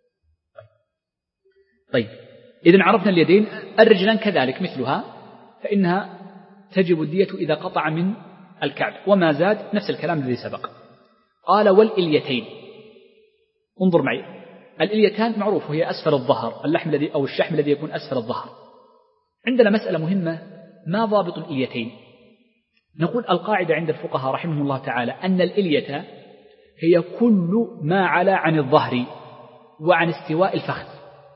طيب إذن عرفنا اليدين. الرجلان كذلك مثلها، فإنها تجب الدية إذا قطع من الكعب وما زاد، نفس الكلام الذي سبق. قال والإليتين. انظر معي، الإليتان معروف هي أسفل الظهر، اللحم الذي أو الشحم الذي يكون أسفل الظهر. عندنا مسألة مهمة، ما ضابط الإليتين؟ نقول القاعدة عند الفقهاء رحمهم الله تعالى أن الإلية هي كل ما علا عن الظهر وعن استواء الفخذ.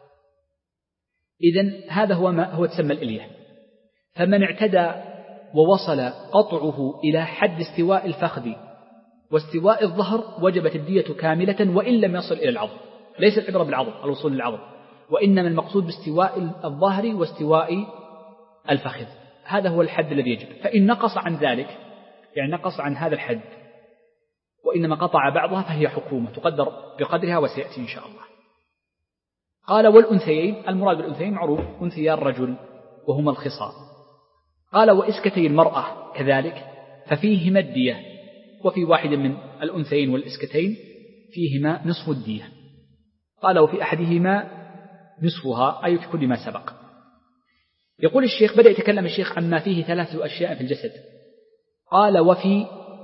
إذن هذا هو ما هو تسمى الإلية. فمن اعتدى ووصل قطعه إلى حد استواء الفخذ واستواء الظهر وجبت الدية كاملة، وإن لم يصل إلى العظم. ليس العبرة بالعظم، الوصول للعظم، وإنما المقصود باستواء الظهر واستواء الفخذ. هذا هو الحد الذي يجب. فإن نقص عن ذلك، يعني نقص عن هذا الحد وإنما قطع بعضها، فهي حكومة تقدر بقدرها، وسيأتي إن شاء الله. قال والأنثيين، المراد بالأنثيين معروف أنثيا الرجل وهما الخصام. قال وإسكتي المرأة كذلك ففيهما الدية، وفي واحد من الأنثيين والإسكتين فيهما نصف الدية. قال وفي أحدهما نصفها، أي في كل ما سبق. يقول الشيخ، بدأ يتكلم الشيخ عما فيه ثلاثة أشياء في الجسد. قال وفي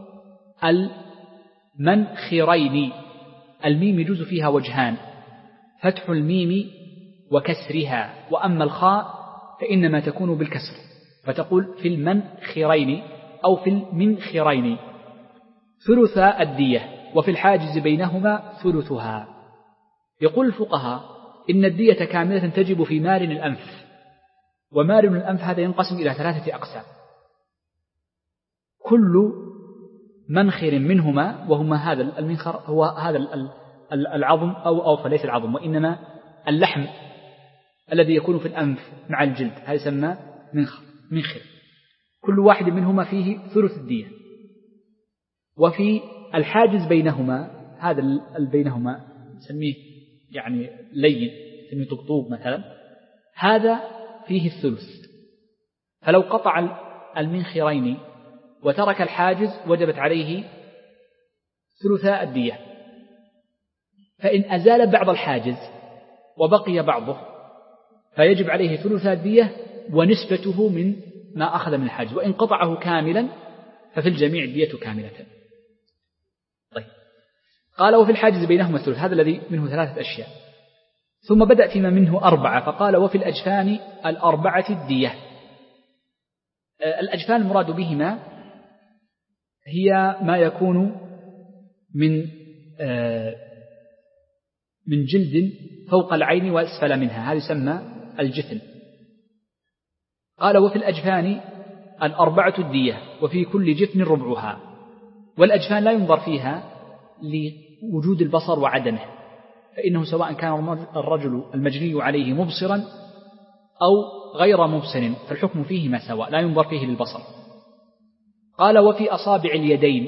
المنخرين، الميم يجوز فيها وجهان، فتح الميم وكسرها، وأما الخاء فإنما تكون بالكسر، فتقول في المنخرين أو في المنخرين. ثلثا الدية، وفي الحاجز بينهما ثلثها. يقول الفقهاء إن الدية كاملة تجب في مارن الأنف، ومارن الأنف هذا ينقسم إلى ثلاثة أقسام. كل منخر منهما، وهما هذا المنخر هو هذا العظم أو أو فليس العظم، وإنما اللحم الذي يكون في الأنف مع الجلد، هذا يسمى منخر. منخر كل واحد منهما فيه ثلث الدية. وفي الحاجز بينهما، هذا بينهما نسميه يعني لين، نسميه طبطوب مثلا، هذا فيه الثلث. فلو قطع المنخرين وترك الحاجز وجبت عليه ثلثاء الدية. فإن أزال بعض الحاجز وبقي بعضه فيجب عليه ثلثاء الدية ونسبته من ما أخذ من الحاجز، وإن قطعه كاملا ففي الجميع الدية كاملة. طيب قال وفي الحاجز بينهما الثلث، هذا الذي منه ثلاثة أشياء. ثم بدأ فيما منه أربعة، فقال وفي الأجفان الأربعة الدية. الأجفان المراد بهما هي ما يكون من من جلد فوق العين وأسفل منها، هذا يسمى الجفن. قال وفي الأجفان الأربعة الدية، وفي كل جفن ربعها. والأجفان لا ينظر فيها لوجود البصر وعدمه، فإنه سواء كان الرجل المجني عليه مبصرا أو غير مبصر فالحكم فيهما سواء، لا ينظر فيه للبصر. قال وفي أصابع اليدين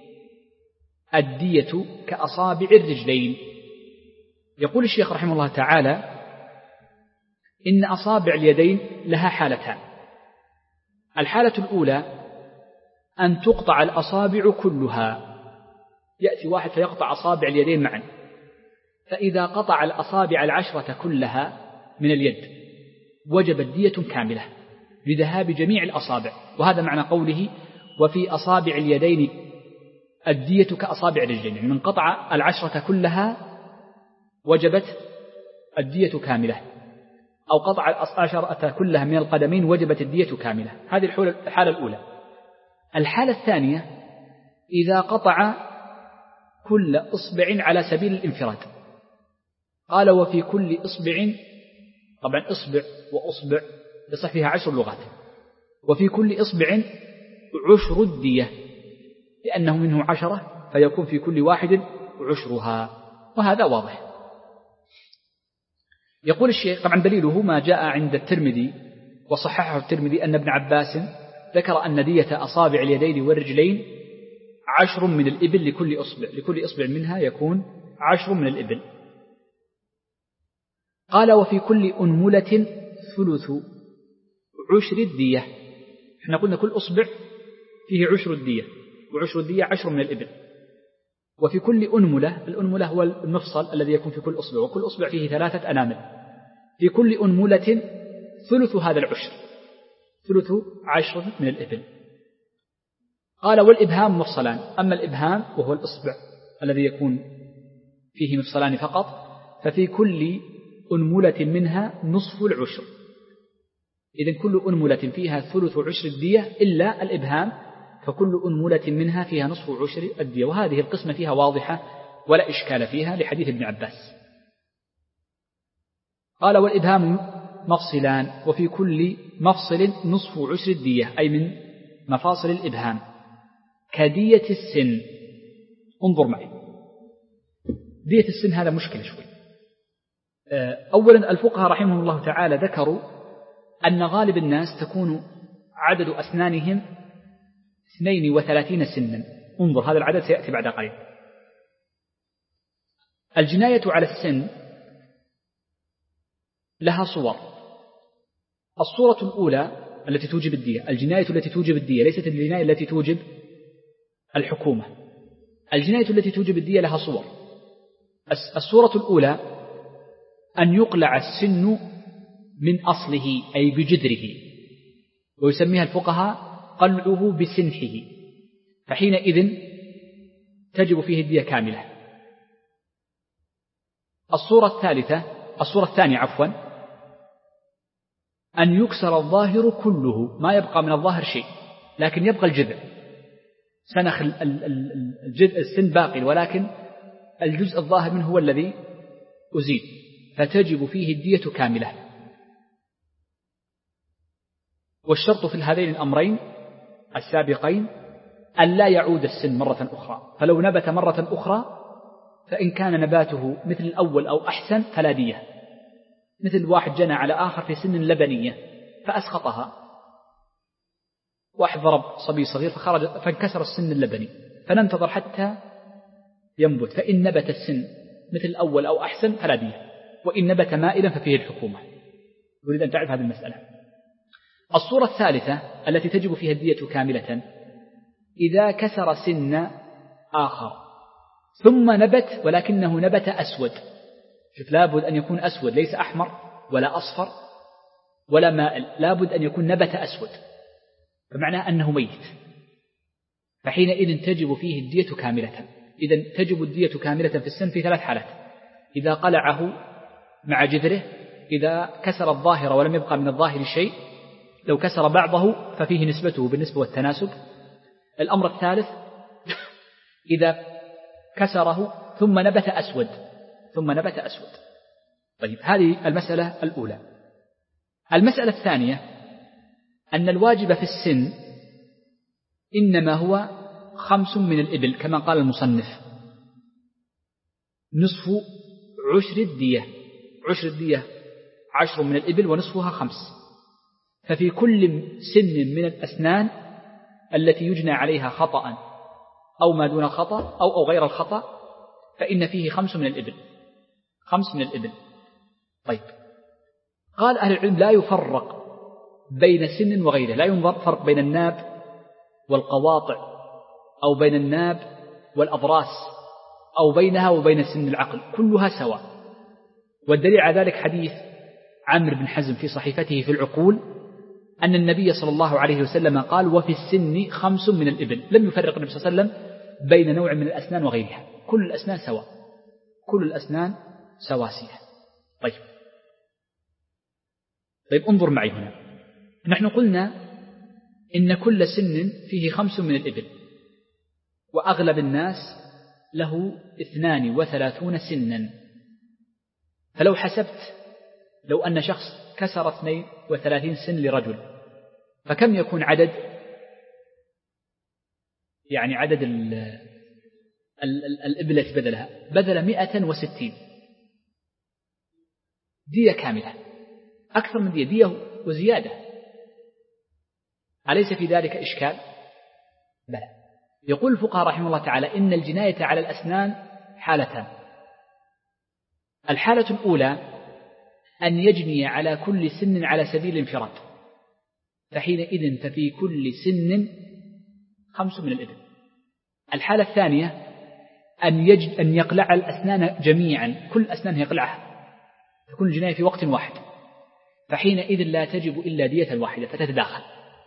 الدية كأصابع الرجلين. يقول الشيخ رحمه الله تعالى إن أصابع اليدين لها حالتان. الحالة الأولى أن تقطع الأصابع كلها يأتي واحد فيقطع أصابع اليدين معا، فإذا قطع الأصابع العشرة كلها من اليد وجبت دية كاملة لذهاب جميع الأصابع، وهذا معنى قوله وفي أصابع اليدين الدية كأصابع الرجلين، يعني من قطع العشرة كلها وجبت الدية كاملة، أو قطع العشرة كلها من القدمين وجبت الدية كاملة. هذه الحالة الأولى. الحالة الثانية إذا قطع كل إصبع على سبيل الانفراد، قال وفي كل إصبع، طبعا إصبع وأصبع يصح فيها عشر لغات، وفي كل إصبع عشر الدية، لأنه منه عشرة فيكون في كل واحد عشرها، وهذا واضح. يقول الشيخ طبعا دليله ما جاء عند الترمذي وصححه الترمذي أن ابن عباس ذكر أن دية أصابع اليدين والرجلين عشر من الإبل لكل أصبع، لكل أصبع منها يكون عشر من الإبل. قال وفي كل أنملة ثلث عشر الدية، احنا قلنا كل أصبع فيه عشر الدية، وعشر الدية عشر من الإبل. وفي كل أنملة، الأنملة هو المفصل الذي يكون في كل أصبع، وكل أصبع فيه ثلاثة أنامل، في كل أنملة ثلث هذا العشر، ثلث عشر من الإبل. قال والإبهام مفصلان، أما الإبهام وهو الإصبع الذي يكون فيه مفصلان فقط ففي كل أنملة منها نصف العشر، إذن كل أنملة فيها ثلث عشر الدية إلا الإبهام، فكل أنملة منها فيها نصف عشر الدية. وهذه القسمة فيها واضحة ولا إشكال فيها لحديث ابن عباس. قال والإبهام مفصلان، وفي كل مفصل نصف عشر الدية، أي من مفاصل الإبهام، كدية السن. انظر معي، دية السن هذا مشكلة شوي. أولا الفقهاء رحمهم الله تعالى ذكروا أن غالب الناس تكون عدد أسنانهم اثنين وثلاثين سنا. انظر هذا العدد سيأتي بعد قليل. الجناية على السن لها صور. الصورة الأولى التي توجب الدية، الجناية التي توجب الدية، ليست الجناية التي توجب الحكومة. الجناية التي توجب الدية لها صور. الصورة الأولى أن يقلع السن من أصله أي بجذره، ويسميها الفقهاء قلعه بسنحه، فحينئذ تجب فيه الدية كاملة. الصورة الثالثة الصورة الثانية عفوا أن يكسر الظاهر كله، ما يبقى من الظاهر شيء لكن يبقى الجذع، سنخ الجذع السن باقي ولكن الجزء الظاهر منه هو الذي أزيل، فتجب فيه الدية كاملة. والشرط في هذين الأمرين السابقين أن لا يعود السن مرة أخرى، فلو نبت مرة أخرى فإن كان نباته مثل الأول أو أحسن فلا دية، مثل واحد جنى على آخر في سن لبنية فأسقطها، واحد ضرب صبي صغير فخرج فانكسر السن اللبني فننتظر حتى ينبت، فإن نبت السن مثل الأول أو أحسن فلا دية، وإن نبت مائلا ففيه الحكومة. أريد أن تعرف هذه المسألة. الصورة الثالثة التي تجب فيها الدية كاملة إذا كسر سن آخر ثم نبت ولكنه نبت أسود، شوف لابد أن يكون أسود ليس أحمر ولا أصفر ولا مائل، لابد أن يكون نبت أسود، فمعناه أنه ميت، فحينئذ تجب فيه الدية كاملة. إذن تجب الدية كاملة في السن في ثلاث حالات: إذا قلعه مع جذره، إذا كسر الظاهر ولم يبقى من الظاهر شيء، لو كسر بعضه ففيه نسبته بالنسبة والتناسب. الأمر الثالث إذا كسره ثم نبت أسود ثم نبت أسود. طيب هذه المسألة الأولى. المسألة الثانية أن الواجب في السن إنما هو خمس من الإبل كما قال المصنف، نصف عشر الدية، عشر الدية عشر من الإبل ونصفها خمس، ففي كل سن من الأسنان التي يجنى عليها خطأ أو ما دون الخطأ أو, أو غير الخطأ فإن فيه خمس من الإبل، خمس من الإبل. طيب قال أهل العلم لا يفرق بين سن وغيره، لا ينظر فرق بين الناب والقواطع أو بين الناب والأضراس أو بينها وبين سن العقل كلها سواء. والدليل على ذلك حديث عمرو بن حزم في صحيفته في العقول أن النبي صلى الله عليه وسلم قال وفي السن خمس من الإبل. لم يفرق النبي صلى الله عليه وسلم بين نوع من الأسنان وغيرها، كل الأسنان سواء، كل الأسنان سواسية. طيب طيب انظر معي هنا، نحن قلنا إن كل سن فيه خمس من الإبل، وأغلب الناس له اثنان وثلاثون سنا. فلو حسبت لو أن شخص كسر اثنين وثلاثين سن لرجل، فكم يكون عدد يعني عدد ال ال ال الإبلة بدلها؟ بدل مئة وستين، دية كاملة، أكثر من دية، دية وزيادة. أليس في ذلك إشكال؟ بلى. يقول الفقهاء رحمه الله تعالى إن الجناية على الأسنان حالتان. الحالة الأولى أن يجني على كل سن على سبيل الانفراد، فحينئذ ففي كل سن خمس من الإبل. الحالة الثانية أن, يجد أن يقلع الأسنان جميعا، كل أسنان يقلعها، تكون الجناية في وقت واحد، فحينئذ لا تجب إلا دية الواحدة فتتداخل،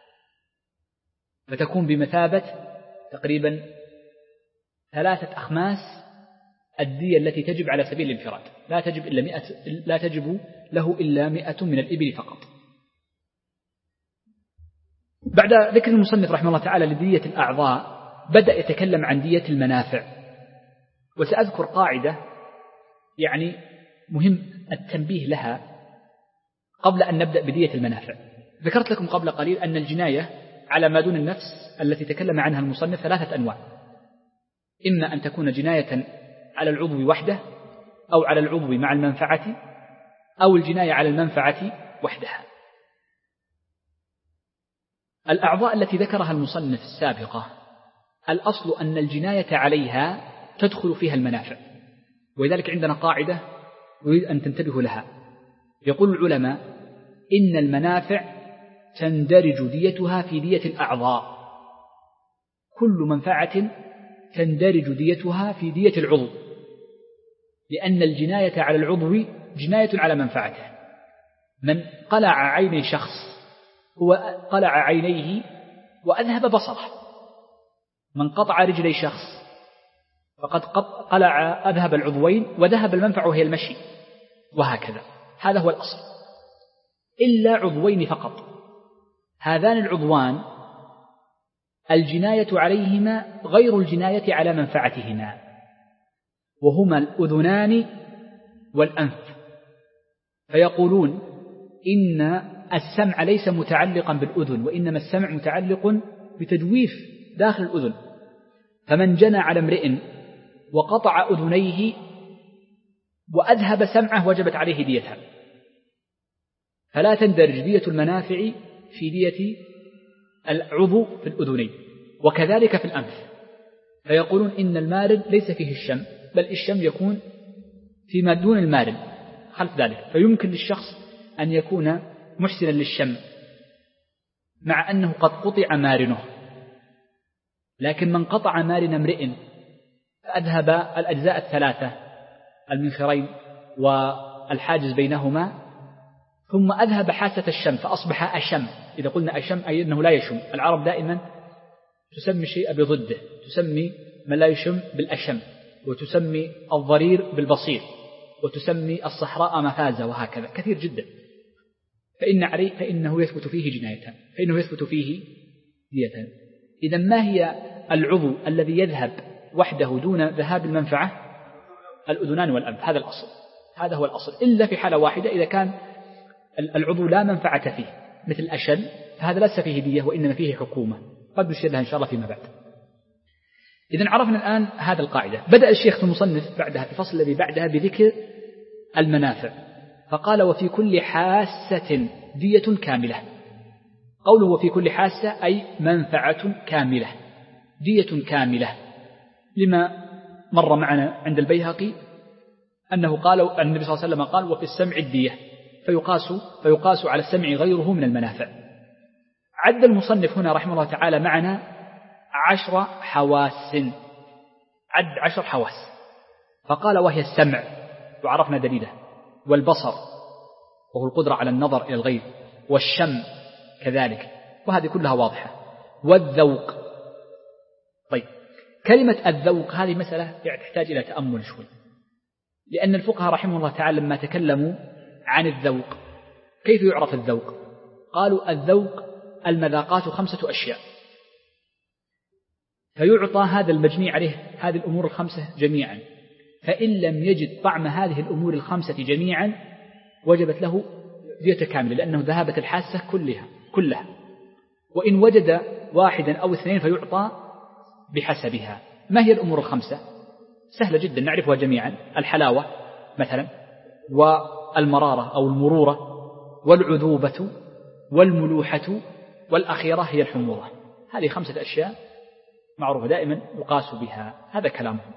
فتكون بمثابة تقريبا ثلاثة أخماس الدية التي تجب على سبيل الانفراد، لا تجب إلا مئة، لا تجب له إلا مئة من الإبل فقط. بعد ذكر المصنف رحمه الله تعالى لدية الأعضاء بدأ يتكلم عن دية المنافع، وسأذكر قاعدة يعني مهم التنبيه لها قبل أن نبدأ بدية المنافع. ذكرت لكم قبل قليل أن الجناية على ما دون النفس التي تكلم عنها المصنف ثلاثة أنواع، إما أن تكون جناية على العضو وحده، أو على العضو مع المنفعة، أو الجناية على المنفعة وحدها. الأعضاء التي ذكرها المصنف السابقة الأصل أن الجناية عليها تدخل فيها المنافع، ولذلك عندنا قاعدة أريد أن تنتبهوا لها. يقول العلماء إن المنافع تندرج ديتها في دية الأعضاء، كل منفعة تندرج ديتها في دية العضو، لأن الجناية على العضو جناية على منفعته. من قلع عيني شخص هو قلع عينيه وأذهب بصره، من قطع رجلي شخص فقد قلع أذهب العضوين وذهب المنفعة وهي المشي، وهكذا. هذا هو الأصل، إلا عضوين فقط، هذان العضوان الجناية عليهما غير الجناية على منفعتهما، وهما الأذنان والأنف. فيقولون إن السمع ليس متعلقا بالأذن، وإنما السمع متعلق بتجويف داخل الأذن. فمن جنى على امرئ وقطع أذنيه وأذهب سمعه وجبت عليه ديتها، فلا تندرج دية المنافع في دية العضو في الأذنين، وكذلك في الأنف. فيقولون إن المارد ليس فيه الشم، بل الشم يكون فيما دون المارد خلف ذلك، فيمكن للشخص أن يكون محسنا للشم مع أنه قد قطع مارنه. لكن من قطع مارن امرئ فأذهب الأجزاء الثلاثة، المنخرين والحاجز بينهما، ثم أذهب حاسة الشم فأصبح أشم. إذا قلنا أشم أي أنه لا يشم. العرب دائما تسمي الشيء بضده، تسمي من لا يشم بالأشم، وتسمي الضرير بالبصير، وتسمي الصحراء مفازة، وهكذا كثير جدا. فإن عليه فإنه يثبت فيه جناية، فإنه يثبت فيه دية. إذا ما هي العضو الذي يذهب وحده دون ذهاب المنفعة؟ الأذنان والأنف، هذا الأصل، هذا هو الأصل، إلا في حالة واحدة إذا كان العضو لا منفعة فيه مثل الأشل، فهذا ليس فيه دية وإنما فيه حكومة، قد نشير لها إن شاء الله فيما بعد. إذن عرفنا الآن هذا القاعدة. بدأ الشيخ المصنف بعدها في الفصل الذي بعدها بذكر المنافع، فقال وفي كل حاسة دية كاملة. قوله وفي كل حاسة أي منفعة كاملة، دية كاملة، لما مر معنا عند البيهقي أنه قال أن النبي صلى الله عليه وسلم قال وفي السمع الدية، فيقاس, فيقاس على السمع غيره من المنافع. عد المصنف هنا رحمه الله تعالى معنا عشر حواس، عد عشر حواس، فقال وهي السمع وعرفنا دليله، والبصر وهو القدرة على النظر إلى الغيب، والشم كذلك، وهذه كلها واضحة، والذوق. طيب كلمة الذوق هذه مسألة تحتاج إلى تأمل شوي، لأن الفقهاء رحمه الله تعالى لما تكلموا عن الذوق كيف يعرف الذوق؟ قالوا الذوق المذاقات خمسة أشياء، فيعطى هذا المجني عليه هذه الأمور الخمسة جميعا، فإن لم يجد طعم هذه الأمور الخمسة جميعا وجبت له دية كاملة، لأنه ذهبت الحاسة كلها كلها وإن وجد واحدا أو اثنين فيعطى بحسبها. ما هي الأمور الخمسة؟ سهلة جدا نعرفها جميعا، الحلاوة مثلا، والمرارة أو المرورة، والعذوبة، والملوحة، والأخيرة هي الحموضة. هذه خمسة أشياء معروفة دائما يقاس بها، هذا كلامهم.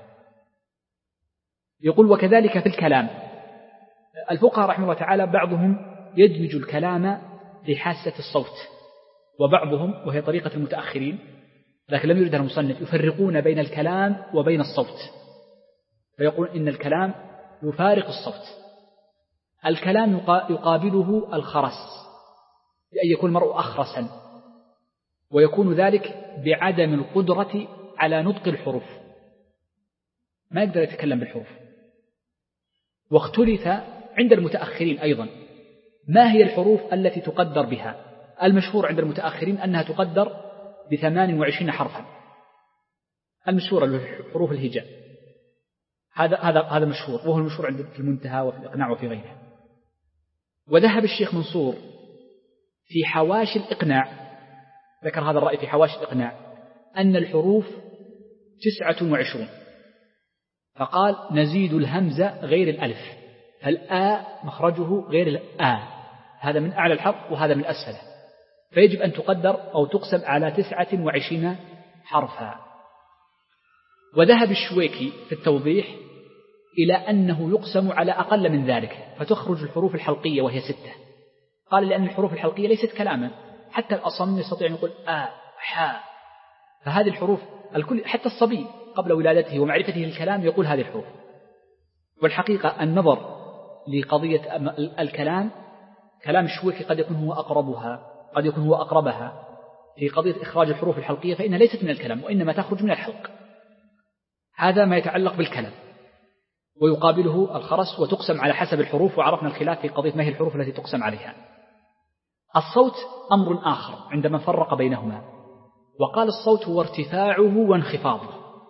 يقول وكذلك في الكلام، الفقهاء رحمه الله تعالى بعضهم يدمج الكلام في حاسة الصوت، وبعضهم وهي طريقة المتأخرين لكن لم يردها المصنف يفرقون بين الكلام وبين الصوت، فيقول إن الكلام يفارق الصوت. الكلام يقابله الخرس، بأن يكون المرء أخرسا، ويكون ذلك بعدم القدرة على نطق الحروف، ما يقدر يتكلم بالحروف. واختلف عند المتأخرين أيضا ما هي الحروف التي تقدر بها. المشهور عند المتأخرين أنها تقدر بثمان وعشرين حرفا، المشهورة حروف الهجاء، هذا هذا هذا مشهور، وهو المشهور عند في المنتهى وفي الإقناع وفي غيره. وذهب الشيخ منصور في حواشي الإقناع، ذكر هذا الرأي في حواشي الإقناع، أن الحروف تسعة وعشرون، فقال نزيد الهمزة غير الألف، فالآ مخرجه غير الآ، هذا من أعلى الحرف وهذا من أسفله، فيجب أن تقدر أو تقسم على تسعة وعشرين حرفا. وذهب الشويكي في التوضيح إلى أنه يقسم على أقل من ذلك، فتخرج الحروف الحلقية وهي ستة. قال لأن الحروف الحلقية ليست كلاما، حتى الأصم يستطيع أن يقول آ حا، فهذه الحروف الكل، حتى الصبي قبل ولادته ومعرفته الكلام يقول هذه الحروف. والحقيقة النظر لقضية الكلام، كلام الشويكي قد يكون هو أقربها، قد يكون هو أقربها في قضية إخراج الحروف الحلقية، فإنها ليست من الكلام وإنما تخرج من الحلق. هذا ما يتعلق بالكلام، ويقابله الخرس، وتقسم على حسب الحروف، وعرفنا الخلاف في قضية ما هي الحروف التي تقسم عليها. الصوت أمر آخر عندما فرق بينهما، وقال الصوت هو ارتفاعه وانخفاضه،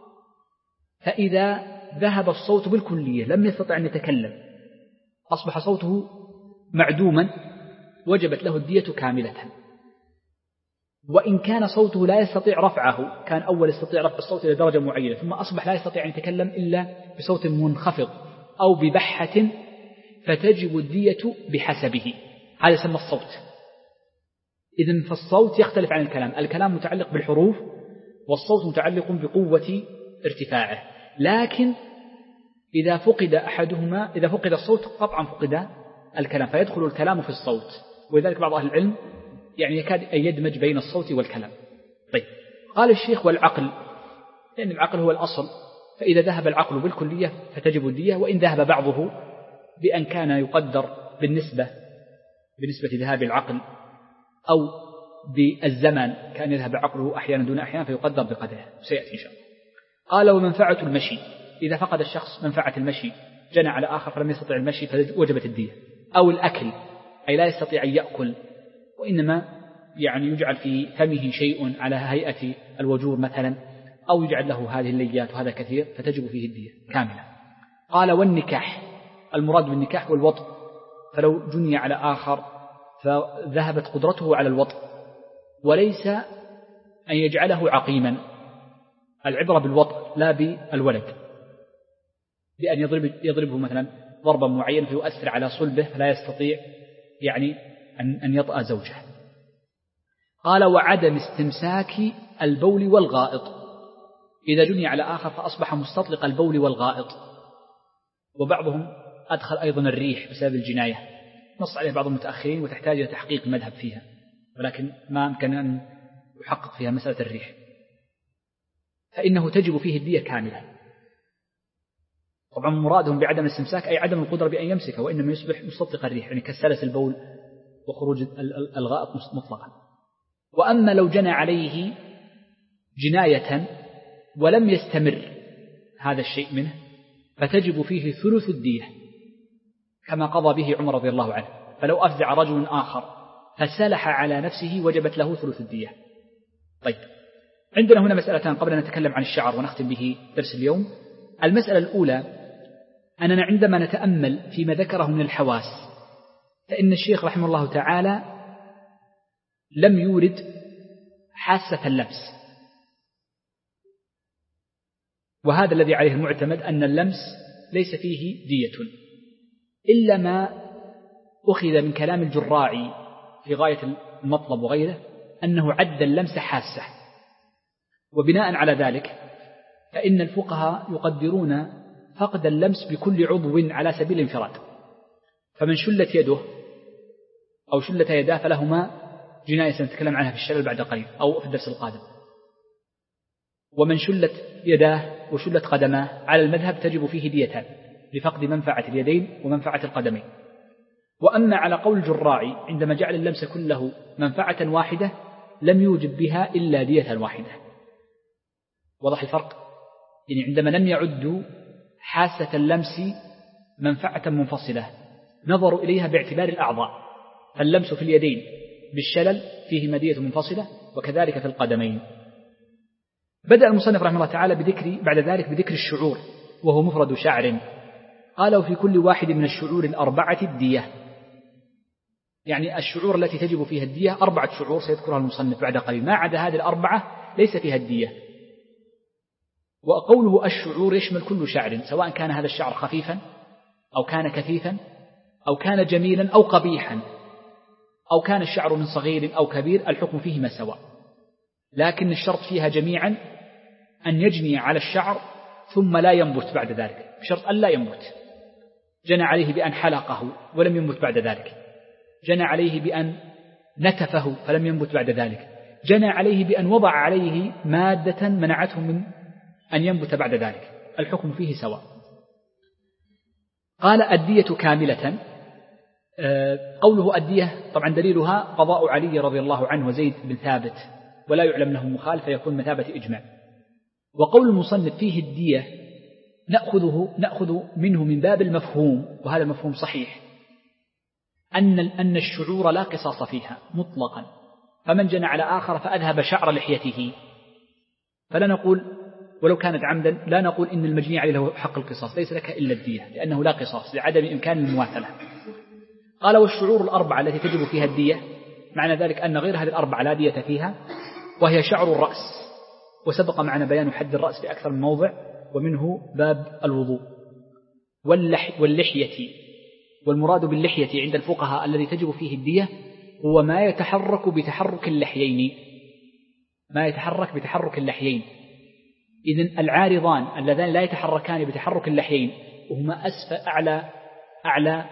فإذا ذهب الصوت بالكلية لم يستطع أن يتكلم، أصبح صوته معدوما، وجبت له الدية كاملة. وإن كان صوته لا يستطيع رفعه، كان أول يستطيع رفع الصوت إلى درجة معينة، ثم أصبح لا يستطيع أن يتكلم إلا بصوت منخفض أو ببحة، فتجب الدية بحسبه، هذا يسمى الصوت. إذن فالصوت يختلف عن الكلام، الكلام متعلق بالحروف، والصوت متعلق بقوة ارتفاعه. لكن إذا فقد أحدهما، إذا فقد الصوت قطعا فقد الكلام، فيدخل الكلام في الصوت. ولذلك بعض أهل العلم يعني يكاد أن يدمج بين الصوت والكلام. طيب قال الشيخ والعقل، لأن العقل هو الأصل، فإذا ذهب العقل بالكلية فتجب الدية، وإن ذهب بعضه بأن كان يقدر بالنسبة بالنسبة ذهاب العقل أو بالزمن، كان يذهب عقله أحيانا دون أحيانا فيقدر بقدره، سيأتي إن شاء الله. قال ومنفعة المشي، إذا فقد الشخص منفعة المشي، جنى على آخر فلم يستطع المشي فوجبت الدية. أو الأكل، أي لا يستطيع أن يأكل، وإنما يعني يجعل في فمه شيء على هيئة الوجور مثلا، أو يجعل له هذه الليات وهذا كثير، فتجب فيه الدية كاملة. قال والنكاح، المراد بالنكاح والوطء، فلو جني على آخر فذهبت قدرته على الوطء، وليس أن يجعله عقيما، العبرة بالوطء لا بالولد، بأن يضرب يضربه مثلا ضربا معينا فيؤثر على صلبه فلا يستطيع يعني أن يطأ زوجه. قال وعدم استمساك البول والغائط، إذا جني على آخر فأصبح مستطلق البول والغائط. وبعضهم أدخل أيضا الريح بسبب الجناية، نص عليه بعض المتأخرين وتحتاج إلى تحقيق المذهب فيها، ولكن ما أمكن أن يحقق فيها مسألة الريح، فإنه تجب فيه الدية كاملة. طبعا مرادهم بعدم الاستمساك أي عدم القدرة بأن يمسك، وإنما يصبح مستطلق الريح، يعني كسلس البول وخروج الغائط مطلقا. وأما لو جنى عليه جناية ولم يستمر هذا الشيء منه فتجب فيه ثلث الدية كما قضى به عمر رضي الله عنه. فلو أفزع رجل آخر فسلح على نفسه وجبت له ثلث الدية. طيب، عندنا هنا مسألتان قبل أن نتكلم عن الشعر ونختم به درس اليوم. المسألة الأولى أننا عندما نتأمل فيما ذكره من الحواس فإن الشيخ رحمه الله تعالى لم يورد حاسة اللمس، وهذا الذي عليه المعتمد أن اللمس ليس فيه دية، إلا ما أخذ من كلام الجراعي في غاية المطلب وغيره أنه عد اللمس حاسة. وبناء على ذلك فإن الفقهاء يقدرون فقد اللمس بكل عضو على سبيل الانفراد، فمن شلت يده أو شلت يداه فلهما جناية سنتكلم عنها في الشلل بعد قليل أو في الدرس القادم. ومن شلت يداه وشلت قدماه على المذهب تجب فيه ديتان لفقد منفعة اليدين ومنفعة القدمين. وأما على قول الجراعي عندما جعل اللمس كله منفعة واحدة لم يوجب بها إلا دية واحدة. وضح الفرق؟ يعني عندما لم يعدوا حاسة اللمس منفعة منفصلة نظروا إليها باعتبار الأعضاء، فاللمس في اليدين بالشلل فيه مدية منفصلة وكذلك في القدمين. بدأ المصنف رحمه الله تعالى بذكر بعد ذلك بذكر الشعور وهو مفرد شعر. قالوا في كل واحد من الشعور الأربعة الدية، يعني الشعور التي تجب فيها الدية أربعة شعور سيذكرها المصنف بعد قليل، ما عدا هذه الأربعة ليس فيها الدية. وقوله الشعور يشمل كل شعر، سواء كان هذا الشعر خفيفا أو كان كثيفا أو كان جميلا أو قبيحا أو كان الشعر من صغير أو كبير، الحكم فيهما سواء، لكن الشرط فيها جميعا أن يجني على الشعر ثم لا ينبت بعد ذلك، بشرط أن لا ينبت. جنى عليه بأن حلقه ولم ينبت بعد ذلك، جنى عليه بأن نتفه فلم ينبت بعد ذلك، جنى عليه بأن وضع عليه مادة منعته من أن ينبت بعد ذلك، الحكم فيه سواء. قال الدية كاملة. قوله الدية طبعا دليلها قضاء علي رضي الله عنه وزيد بن ثابت، ولا يعلم له مخالف فيكون مثابة إجماع. وقول المصنف فيه الدية نأخذه نأخذ منه من باب المفهوم، وهذا المفهوم صحيح، أن أن الشعور لا قصاص فيها مطلقا، فمن جنى على آخر فأذهب شعر لحيته فلا نقول ولو كانت عمدا لا نقول إن المجني عليه له حق القصاص، ليس لك إلا الدية لأنه لا قصاص لعدم إمكان المماثلة. قال والشعور الأربعة التي تجب فيها الدية معنى ذلك أن غير هذه الأربعة لا دية فيها، وهي شعر الرأس، وسبق معنا بيان حد الرأس في أكثر من موضع ومنه باب الوضوء، واللح واللحية. والمراد باللحية عند الفقهاء الذي تجب فيه الدية هو ما يتحرك بتحرك اللحيين، ما يتحرك بتحرك اللحيين. إذن العارضان اللذان لا يتحركان بتحرك اللحيين وهما أسفل أعلى أعلى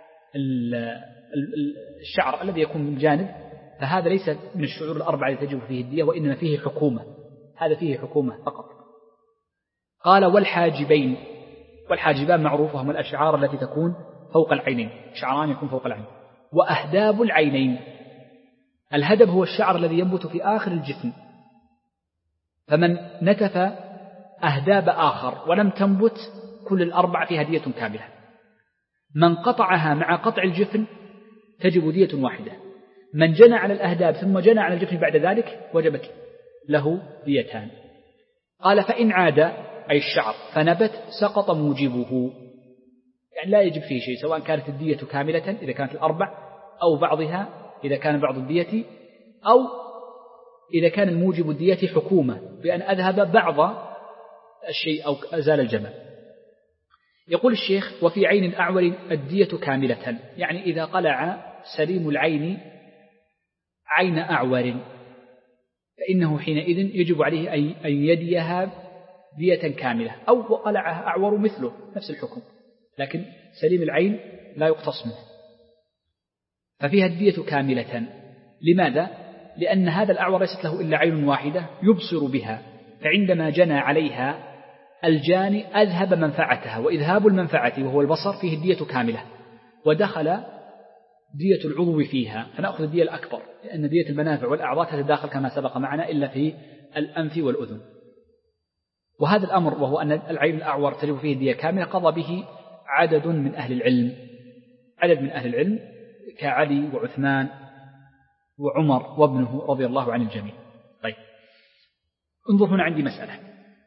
الشعر الذي يكون من جانب، فهذا ليس من الشعور الأربعة التي تجب فيه الدية، وإنما فيه حكومة، هذا فيه حكومة فقط. قال والحاجبين. والحاجبان معروف وهم الأشعار التي تكون فوق العينين، شعران يكون فوق العين. وأهداب العينين، الهدب هو الشعر الذي ينبت في آخر الجفن، فمن نتف أهداب آخر ولم تنبت كل الأربع فيها دية كاملة. من قطعها مع قطع الجفن تجب دية واحدة. من جنى على الأهداب ثم جنى على الجفن بعد ذلك وجبت له ديتان. قال فإن عاد أي الشعر فنبت سقط موجبه، يعني لا يجب فيه شيء، سواء كانت الدية كاملة إذا كانت الأربع أو بعضها إذا كان بعض الدية، أو إذا كان الموجب الدية حكومة بأن أذهب بعض الشيء أو أزال الجمال. يقول الشيخ وفي عين الأعور الدية كاملة، يعني إذا قلع سليم العين عين أعور فإنه حينئذ يجب عليه أن يديها دية كاملة، أو قلعها أعور مثله نفس الحكم، لكن سليم العين لا يقتص منه، ففيها الدية كاملة. لماذا؟ لأن هذا الأعور ليست له إلا عين واحدة يبصر بها، فعندما جنى عليها الجاني أذهب منفعتها، وإذهاب المنفعة وهو البصر فيه الدية كاملة، ودخل دية العضو فيها فنأخذ الدية الأكبر، لأن دية المنافع والأعضاء تتداخل كما سبق معنا إلا في الأنف والأذن. وهذا الأمر وهو أن العين الأعور تجب فيه الدية كاملة قضى به عدد من أهل العلم، عدد من أهل العلم كعلي وعثمان وعمر وابنه رضي الله عن الجميع. طيب انظر هنا عندي مسألة،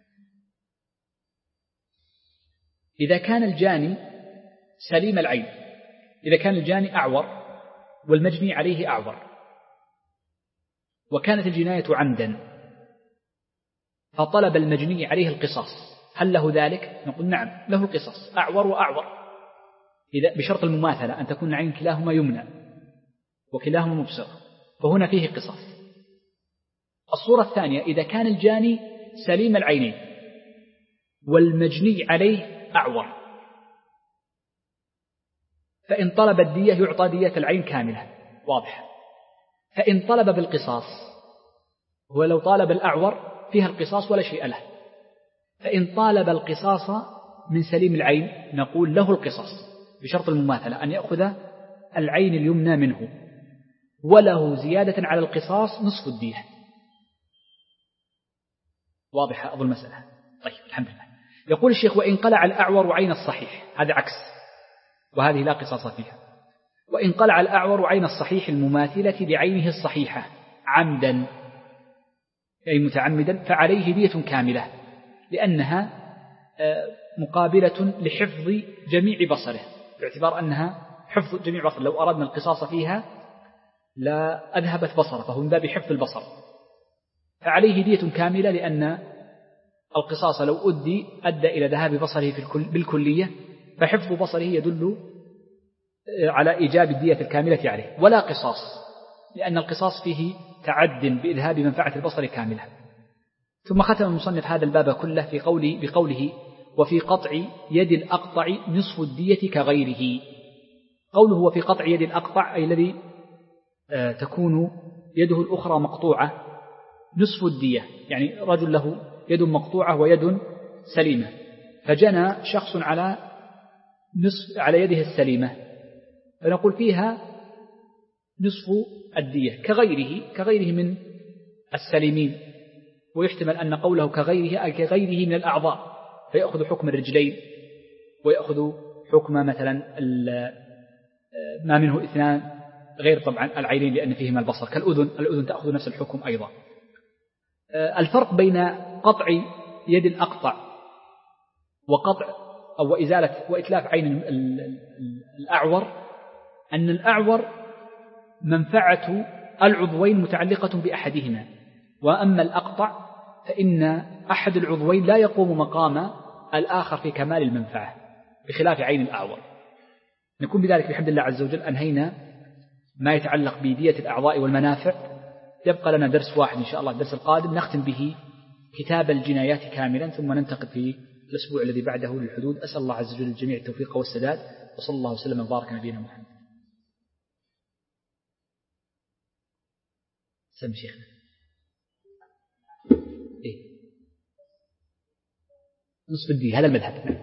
إذا كان الجاني سليم العين، إذا كان الجاني أعور والمجني عليه أعور وكانت الجناية عمدا فطلب المجني عليه القصاص، هل له ذلك؟ نقول نعم له القصاص، أعور وأعور، إذا بشرط المماثلة أن تكون عين كلاهما يمنى وكلاهما مبصر، فهنا فيه قصاص. الصورة الثانية إذا كان الجاني سليم العينين والمجني عليه أعور، فإن طلب الدية يعطى دية العين كاملة، واضح. فإن طلب بالقصاص، هو لو طالب الأعور فيها القصاص ولا شيء له، فإن طالب القصاص من سليم العين نقول له القصاص بشرط المماثلة أن يأخذ العين اليمنى منه، وله زيادة على القصاص نصف الدية. واضحة أظن المسألة؟ طيب الحمد لله. يقول الشيخ وإن قلع الأعور عين الصحيح، هذا عكس، وهذه لا قصاص فيها. وإن قلع الأعور عين الصحيح المماثلة بعينه الصحيحة عمدا أي متعمدا فعليه دية كاملة، لأنها مقابلة لحفظ جميع بصره، باعتبار أنها حفظ جميع بصره، لو أردنا القصاص فيها لا أذهبت بصره، فهو من باب حفظ البصر، فعليه دية كاملة، لأن القصاص لو أدي أدى إلى ذهاب بصره في الكل بالكلية، فحفظ بصره يدل على إيجاب الدية الكاملة عليه، ولا قصاص لأن القصاص فيه تعد بإذهاب منفعة البصر كاملة. ثم ختم المصنف هذا الباب كله في قوله بقوله وفي قطع يد الأقطع نصف الدية كغيره. قوله وفي قطع يد الأقطع أي الذي تكون يده الأخرى مقطوعة نصف الدية، يعني رجل له يد مقطوعة ويد سليمة، فجنى شخص على نصف على يده السليمة، فنقول فيها نصف الدية كغيره كغيره من السليمين، ويحتمل أن قوله كغيره أي كغيره من الأعضاء، فيأخذ حكم الرجلين ويأخذ حكم مثلا ما منه اثنان غير طبعا العينين لأن فيهما البصر، كالأذن، الأذن تأخذ نفس الحكم أيضا. الفرق بين قطع يد الأقطع وقطع أو إزالة وإتلاف عين الأعور أن الأعور منفعة العضوين متعلقة بأحدهما، وأما الأقطع فإن أحد العضوين لا يقوم مقام الآخر في كمال المنفعة بخلاف عين الأعور. نكون بذلك بحمد الله عز وجل أنهينا ما يتعلق بدية الأعضاء والمنافع. يبقى لنا درس واحد إن شاء الله الدرس القادم نختم به كتاب الجنايات كاملا، ثم ننتقل في الأسبوع الذي بعده للحدود. أسأل الله عز وجل الجميع التوفيق والسداد، وصلى الله وسلم وبارك على نبينا محمد. سم شيخنا. إيه؟ نصف الدية، هذا المذهب.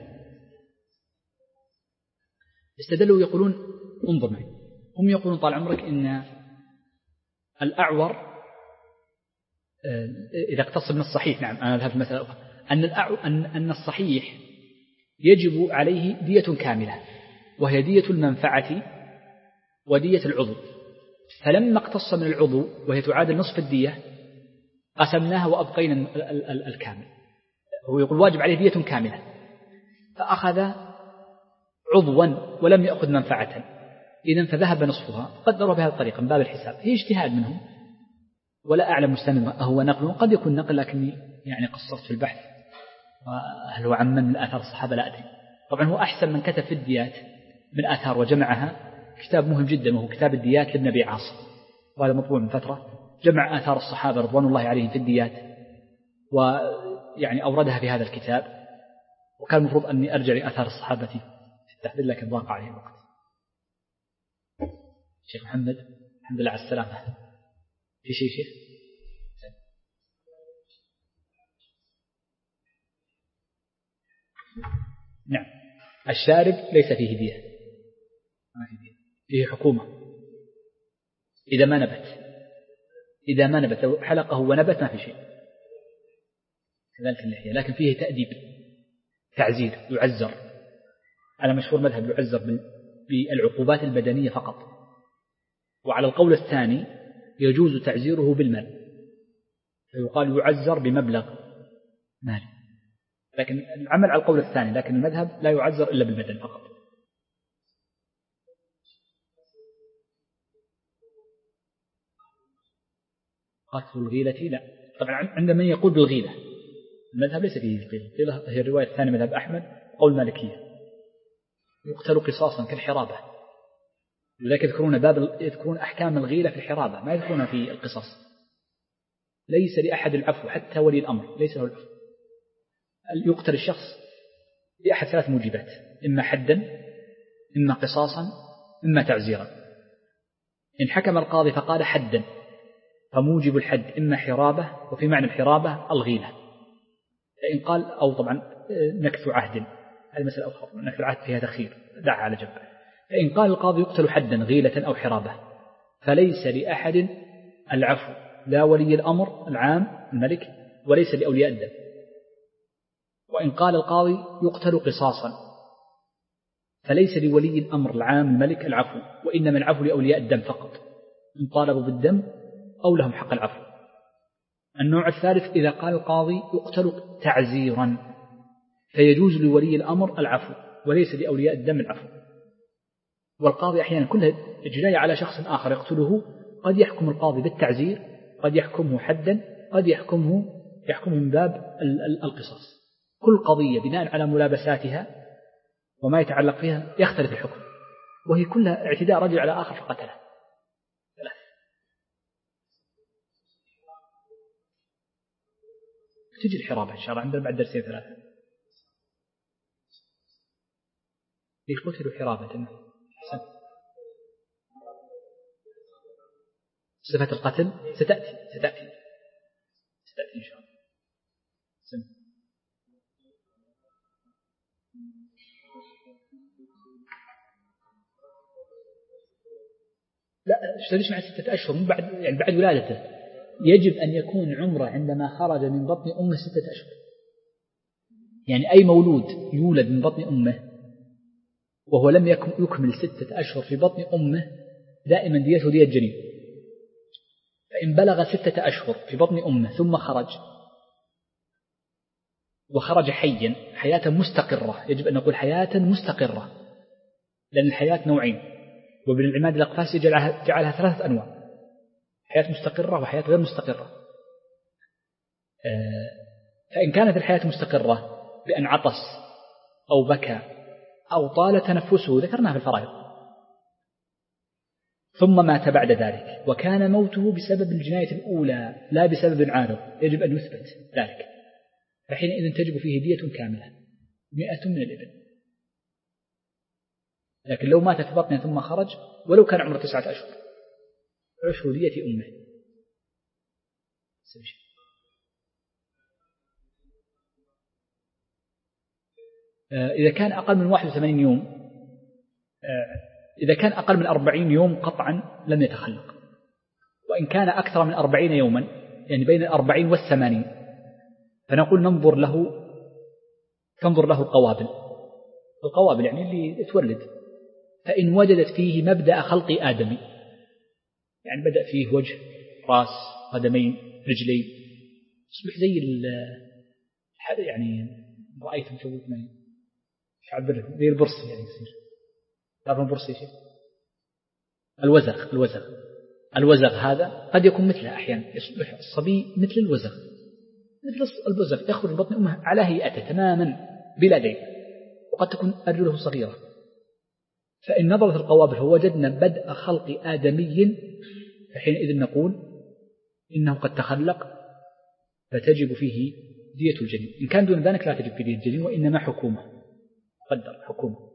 استدلوا يقولون انظر معي، هم يقولون طال عمرك إن الأعور إذا اقتص من الصحيح، نعم أنا أذهب المثل الأخرى، أن, أن, أن الصحيح يجب عليه دية كاملة وهي دية المنفعة ودية العضو، فلما اقتص من العضو وهي تعادل نصف الدية قسمناها وأبقينا الكامل. هو يقول واجب عليه دية كاملة، فأخذ عضوا ولم يأخذ منفعة، إذن فذهب نصفها، قدروا بهذه الطريقة من باب الحساب. هي اجتهاد منهم ولا أعلم مستند هو نقل، قد يكون نقل لكني يعني قصرت في البحث، وهل هو عمن من آثار الصحابة لا أدري. طبعا هو أحسن من كتب في الديات من آثار وجمعها، كتاب مهم جدا وهو كتاب الديات لابن أبي عاصم، وهذا مطبوع من فترة، جمع آثار الصحابة رضوان الله عليهم في الديات ويعني أوردها في هذا الكتاب، وكان المفروض أني أرجع لآثار الصحابة في التحديد لكن ضاق عليه الوقت. شيخ محمد الحمد لله على السلامة. في شيء شيخ؟ الشارب ليس فيه دية، ما فيه دية، فيه حكومة إذا ما نبت، إذا ما نبت لو حلقه ونبت ما في شيء، كذلك اللحية، لكن فيه تأديب تعزير يعزر، على مشهور مذهب يعزر بالعقوبات البدنية فقط. وعلى القول الثاني يجوز تعزيره بالمال، فيقال يعزر بمبلغ مال، لكن العمل على القول الثاني، لكن المذهب لا يعزر إلا بالبدن فقط. قتل الغيلة لا، طبعا عند من يقول بالغيلة، المذهب ليس فيه الغيلة، هي الرواية الثانية مذهب أحمد قول مالكية، يقتل قصاصا كالحرابة، لذلك يذكرون باب يذكرون أحكام الغيلة في الحرابة، ما يذكرونها في القصاص. ليس لأحد العفو حتى ولي الأمر ليس له العفو، يقتل الشخص بأحد ثلاث موجبات، إما حدا إما قصاصا إما تعزيرا. إن حكم القاضي فقال حدا فموجب الحد إما حرابة، وفي معنى الحرابة الغيلة. فإن قال أو طبعا نكث عهد، هذه مسألة أخرى، نكث العهد فيها تخير دعها على جنب. فإن قال القاضي يقتل حدا غيلة أو حرابة فليس لأحد العفو، لا ولي الأمر العام الملك وليس لأولياء الدم. وإن قال القاضي يقتل قصاصا فليس لولي الأمر العام الملك العفو، وإنما العفو لأولياء الدم فقط، إن طالبوا بالدم أو لهم حق العفو. النوع الثالث إذا قال القاضي يقتل تعزيرا فيجوز لولي الأمر العفو وليس لأولياء الدم العفو. والقاضي أحيانا كلها جناية على شخص آخر يقتله، قد يحكم القاضي بالتعزير، قد يحكمه حدا، قد يحكمه يحكمه من باب القصاص. كل قضية بناء على ملابساتها وما يتعلق فيها يختلف الحكم، وهي كلها اعتداء رجل على آخر فقتله. ثلاث. تجي الحرابة إن شاء الله عندنا بعد درسين ثلاثة. ليش قتلوا حرابة؟ حسن. صفة القتل ستأتي ستأتي ستأتي إن شاء الله. سن. لا اشتريش مع ستة أشهر من بعد، يعني بعد ولادته يجب أن يكون عمره عندما خرج من بطن أمه ستة أشهر. يعني أي مولود يولد من بطن أمه وهو لم يكمل ستة أشهر في بطن أمه دائما ديته دية جنين. فإن بلغ ستة أشهر في بطن أمه ثم خرج وخرج حيا حياة مستقرة، يجب أن نقول حياة مستقرة، لأن الحياة نوعين، وابن العماد الأقفاسي جعلها, جعلها ثلاثة أنواع، حياة مستقرة وحياة غير مستقرة. فإن كانت الحياة مستقرة بأن عطس أو بكى أو طال تنفسه ذكرناها في الفرائض ثم مات بعد ذلك وكان موته بسبب الجناية الأولى لا بسبب عارض، يجب أن يثبت ذلك، فحينئذ تجب فيه دية كاملة مئة من الإبل. لكن لو مات في بطنه ثم خرج ولو كان عمره تسعة أشهر عشر دية أمه. إذا كان أقل من واحد وثمانين يوم، إذا كان أقل من أربعين يوم قطعا لم يتخلق، وإن كان أكثر من أربعين يوما يعني بين الأربعين والثمانين فنقول ننظر له تنظر له القوابل. القوابل يعني اللي تولد، فإن وجدت فيه مبدأ خلق آدمي، يعني بدأ فيه وجه رأس قدمين رجلين، يصبح زي يعني رأيت مشوفنا شعبره زي البرص، يعني يصير تعرف البرص شيء الوزغ الوزغ الوزغ هذا قد يكون مثله أحيانا، يصبح الصبي مثل الوزغ مثل الوزغ يخرج من بطن أمه على هيئته تماما بلا دين، وقد تكون أرجله صغيرة. فإن نظرت القوابل فوجدنا بدء خلق آدمي فحينئذ نقول إنه قد تخلق فتجب فيه دية الجنين. إن كان دون ذلك لا تجب فيه دية الجنين، وإنما حكومة قدر حكومة.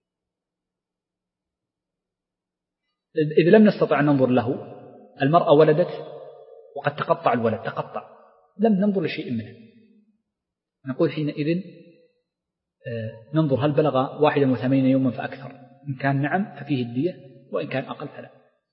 إذا لم نستطع أن ننظر له، المرأة ولدت وقد تقطع الولد تقطع، لم ننظر لشيء منه، نقول حينئذ ننظر هل بلغ واحدا وثمانين يوما فأكثر، إن كان نعم ففيه الدية، وإن كان أقل فلا.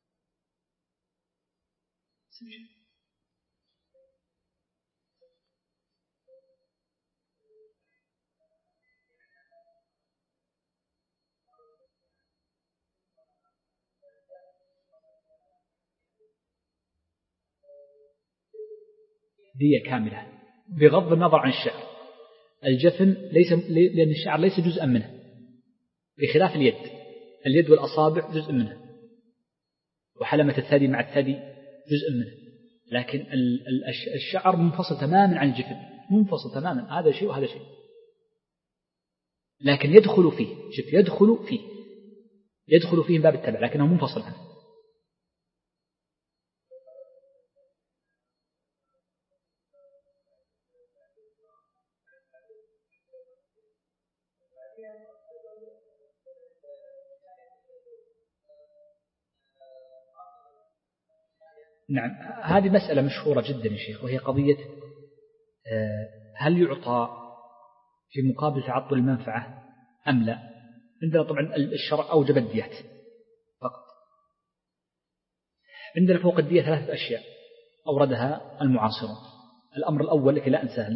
دية كاملة بغض النظر عن الشعر. الجفن ليس، لأن الشعر ليس جزءا منه، بخلاف اليد. اليد والأصابع جزء منه، وحلمة الثدي مع الثدي جزء منه، لكن الشعر منفصل تماما عن الجفن، منفصل تماما، هذا شيء وهذا شيء، لكن يدخل فيه، شوف يدخل فيه، يدخل فيه من باب التبع، لكنه منفصل عنه. نعم، هذه مسألة مشهورة جدا يا شيخ، وهي قضية هل يعطى في مقابل تعطل المنفعة أم لا. عندنا طبعا الشرع أوجب الديات فقط. عندنا فوق الدية ثلاثة أشياء أوردها المعاصرون. الأمر الأول الذي لا أنساه،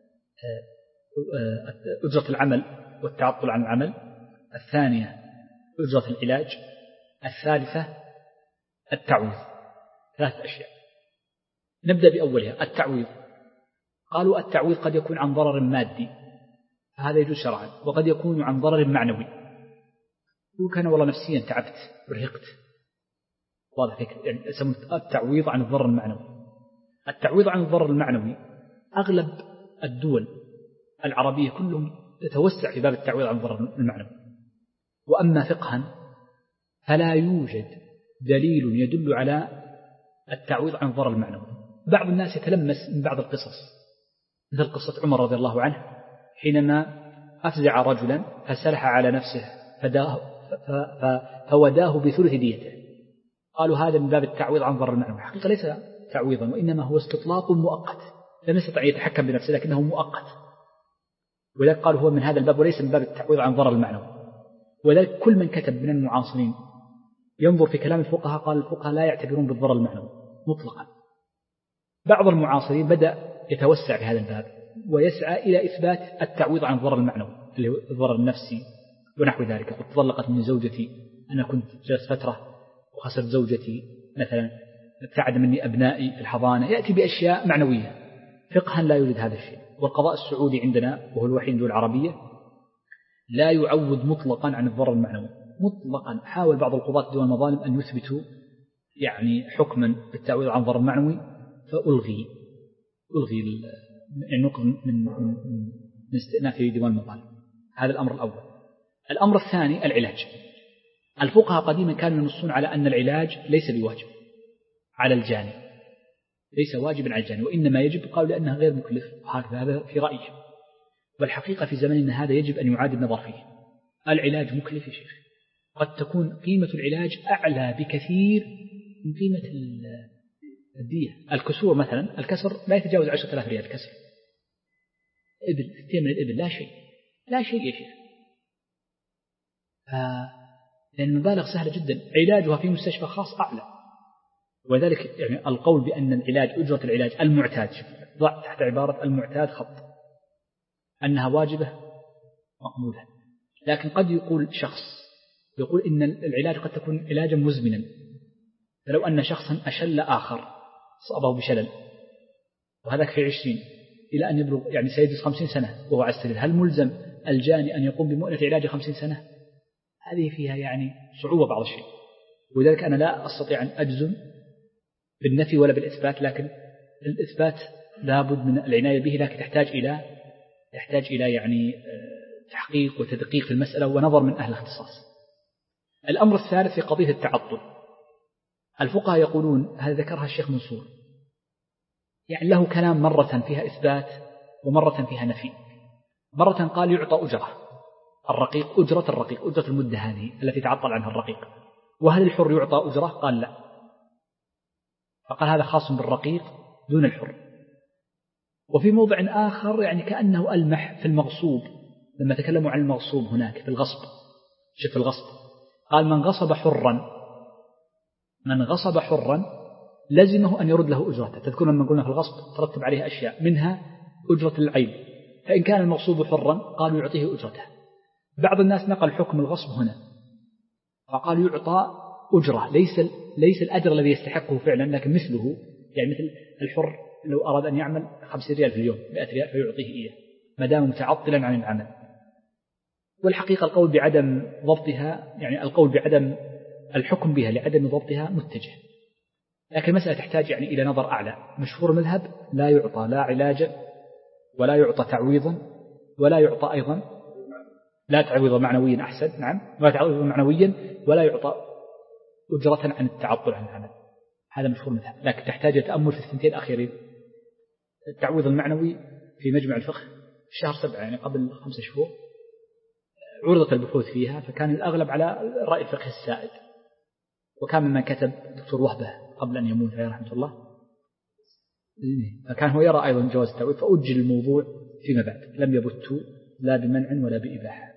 أجرة العمل والتعطل عن العمل. الثانية أجرة العلاج. الثالثة التعويض. ثلاث أشياء. نبدأ بأولها التعويض. قالوا التعويض قد يكون عن ضرر مادي، فهذا يجوز شرعا، وقد يكون عن ضرر معنوي، وكان والله نفسيا تعبت ورهقت، واضح فكرة، يعني يسمون التعويض عن الضرر المعنوي. التعويض عن الضرر المعنوي أغلب الدول العربية كلهم تتوسع في باب التعويض عن الضرر المعنوي. وأما فقها فلا يوجد دليل يدل على التعويض عن الضرر المعنوي. بعض الناس يتلمس من بعض القصص، مثل قصة عمر رضي الله عنه حينما أفزع رجلا فسلح على نفسه فداه فوداه بثلث ديته، قالوا هذا من باب التعويض عن ضرر المعنوي. حقيقة ليس تعويضا، وإنما هو استطلاق مؤقت، لم يستطع يتحكم بنفسه لكنه مؤقت، ولذلك قالوا هو من هذا الباب وليس من باب التعويض عن ضرر المعنوي. ولذلك كل من كتب من المعاصرين ينظر في كلام الفقهاء، قال الفقهاء لا يعتبرون بالضرر المعنوي مطلقا. بعض المعاصرين بدأ يتوسع في هذا الباب ويسعى إلى إثبات التعويض عن الضرر المعنوي اللي هو الضرر النفسي ونحو ذلك. قد طلقت من زوجتي، أنا كنت جلست فترة وخسرت زوجتي مثلا، ابتعد مني أبنائي في الحضانة، يأتي بأشياء معنوية. فقها لا يوجد هذا الشيء. والقضاء السعودي عندنا وهو الوحيد من الدول العربية لا يعوض مطلقا عن الضرر المعنوي مطلقا. حاول بعض القضاة دون المظالم أن يثبتوا يعني حكما بالتعويض عن الضرر المعنوي، فألغي ألغي النقل من من استئناف ديوان المظالم. هذا الأمر الأول. الأمر الثاني العلاج. الفقهاء قديما كانوا ينصون على أن العلاج ليس بواجب على الجاني، ليس واجبا على الجاني، وإنما يجب، قالوا لأنه غير مكلف، هذا في رأيهم. والحقيقة في زمننا هذا يجب أن يعاد النظر فيه. العلاج مكلف يا شيخ، قد تكون قيمة العلاج أعلى بكثير من قيمة الدية. الكسور مثلا، الكسر لا يتجاوز عشرة آلاف ريال كسر. إبل، ستين من الإبل لا شيء، لا شيء يا شيخ. لأن المبالغ سهلة جدا، علاجها في مستشفى خاص أعلى. وذلك يعني القول بأن العلاج، أجرة العلاج المعتاد، ضع تحت عبارة المعتاد خط، أنها واجبة مقبولة. لكن قد يقول شخص يقول إن العلاج قد تكون علاجا مزمنا، فلو أن شخصا أشل آخر صابه بشلل وهذاك في عشرين إلى أن يبلغ يعني سيجلس خمسين سنة وهو على السرير، هل ملزم الجاني أن يقوم بمؤنة علاج خمسين سنة؟ هذه فيها يعني صعوبة بعض الشيء. ولذلك أنا لا أستطيع أن أجزم بالنفي ولا بالإثبات، لكن الإثبات لابد من العناية به، لكن تحتاج إلى يحتاج إلى يعني تحقيق وتدقيق في المسألة ونظر من أهل الاختصاص. الأمر الثالث في قضية التعطل. الفقهاء يقولون، هذا ذكرها الشيخ منصور، يعني له كلام مرة فيها إثبات ومرة فيها نفي. مرة قال يعطى أجرة الرقيق، أجرة الرقيق، أجرة المدة هذه التي تعطل عنها الرقيق. وهل الحر يعطى أجرة؟ قال لا، فقال هذا خاص بالرقيق دون الحر. وفي موضع آخر يعني كأنه ألمح في المغصوب لما تكلموا عن المغصوب هناك في الغصب، شوف الغصب قال من غصب حرا، من غصب حرا لزمه أن يرد له أجرته. تذكرون لما قلنا في الغصب ترتب عليه أشياء منها أجرة العيب، فإن كان المغصوب حرا قالوا يعطيه أجرته. بعض الناس نقل حكم الغصب هنا فقال يعطى أجرة، ليس ليس الأجر الذي يستحقه فعلا لكن مثله، يعني مثل الحر لو أراد أن يعمل خمسين ريال في اليوم مئة ريال فيعطيه إياه ما دام متعطلا عن العمل. والحقيقة القول بعدم ضبطها، يعني القول بعدم الحكم بها لعدم ضبطها متجه، لكن المسألة تحتاج يعني إلى نظر أعلى. مشهور المذهب لا يعطى لا علاجا ولا يعطى تعويضا ولا يعطى أيضا لا تعويضا معنويا أحسن نعم ولا تعويضا معنويا ولا يعطى أجرة عن التعطل عن العمل. هذا مشهور المذهب، لكن تحتاج تأمل في الثنتين الأخيرين. التعويض المعنوي في مجمع الفقه في شهر سبعة يعني قبل خمسة شهور عرضت البحوث فيها، فكان الأغلب على الرأي الفقهي السائد، وكان مما كتب دكتور وهبة قبل أن يموت عليه رحمة الله، فكان هو يرى أيضا جواز التعويض، فأجل الموضوع فيما بعد، لم يبتوا لا بمنع ولا بإباحة.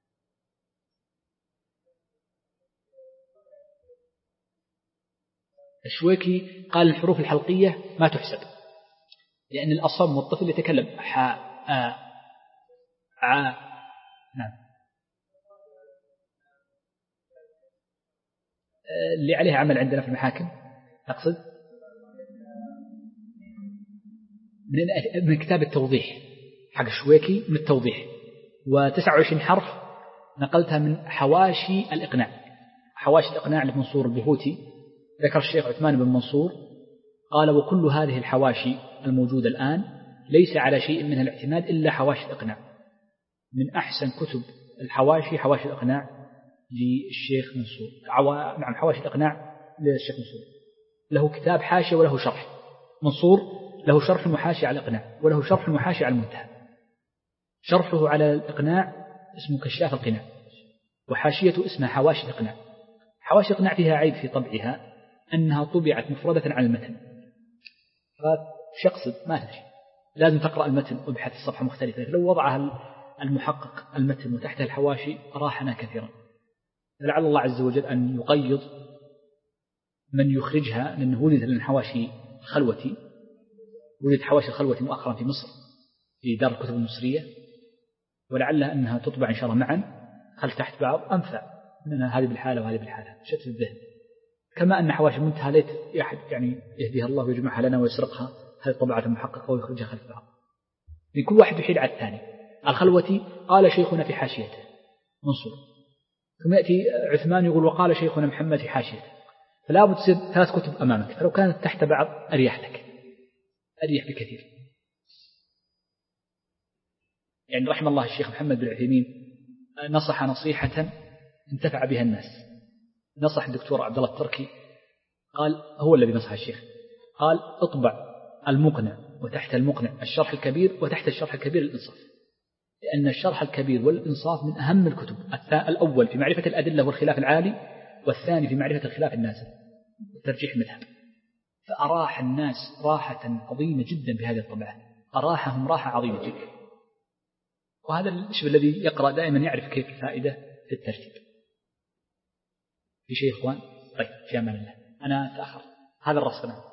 الشويكي قال الحروف الحلقية ما تحسب، لأن الأصم والطفل يتكلم حاء آ ع نعم. اللي عليه عمل عندنا في المحاكم أقصد من من كتاب التوضيح حق الشويكي من التوضيح، وتسعة وعشرين حرف نقلتها من حواشي الإقناع. حواشي الإقناع لمنصور البهوتي ذكر الشيخ عثمان بن منصور قال وكل هذه الحواشي الموجودة الآن ليس على شيء منها الاعتماد إلا حواشي الإقناع. من أحسن كتب الحواشي حواشي الإقناع للشيخ منصور، عوا... نعم حواشي الإقناع للشيخ منصور، له كتاب حاشية وله شرح. منصور له شرح محاشي على الإقناع وله شرح محاشي على المنتهى. شرحه على الإقناع اسمه كشاف القناع، وحاشيته اسمها حواشي الإقناع. حواشي الإقناع فيها عيب في طبعها أنها طبعت مفردة عن المتن، فشخص ما تدري لازم تقرأ المتن وابحث الصفحة مختلفة. لو وضعها المحقق المتن وتحتها الحواشي راحنا كثيرا. لعل الله عز وجل أن يقيض من يخرجها، لأنه ولد من حواشي الخلوتي، ولد حواشي الخلوتي مؤخرا في مصر في دار الكتب المصرية، ولعل أنها تطبع إن شاء الله معا خل تحت بعض أنفع من هذه بالحالة وهذه بالحالة شتت الذهن. كما أن حواشي المنتهى ليت أحد يعني يهديها الله ويجمعها لنا ويسرقها هذه طبعة المحققة ويخرجها خلف بعض، لكل واحد يحيل على الثاني. الخلوتي قال شيخنا في حاشيته منصور، ثم يأتي عثمان يقول وقال شيخنا محمد في حاشيته، فلا بد تصير ثلاث كتب أمامك، فلو كانت تحت بعض أريح لك أريح بكثير. يعني رحم الله الشيخ محمد بن عثيمين نصح نصيحة انتفع بها الناس. نصح الدكتور عبد الله التركي قال هو الذي نصح الشيخ، قال اطبع المقنع وتحت المقنع الشرح الكبير وتحت الشرح الكبير الإنصاف، لأن الشرح الكبير والإنصاف من أهم الكتب. الأول في معرفة الأدلة والخلاف العالي، والثاني في معرفة الخلاف النازل وترجيح المذهب. فأراح الناس راحة عظيمة جدا بهذه الطبعة، أراحهم راحة عظيمة جدا. وهذا الشيء الذي يقرأ دائما يعرف كيف الفائدة في الترتيب. في شيء إخوان؟ طيب في أمان الله أنا أتأخر. هذا الرسم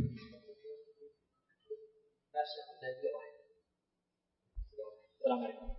السلام عليكم.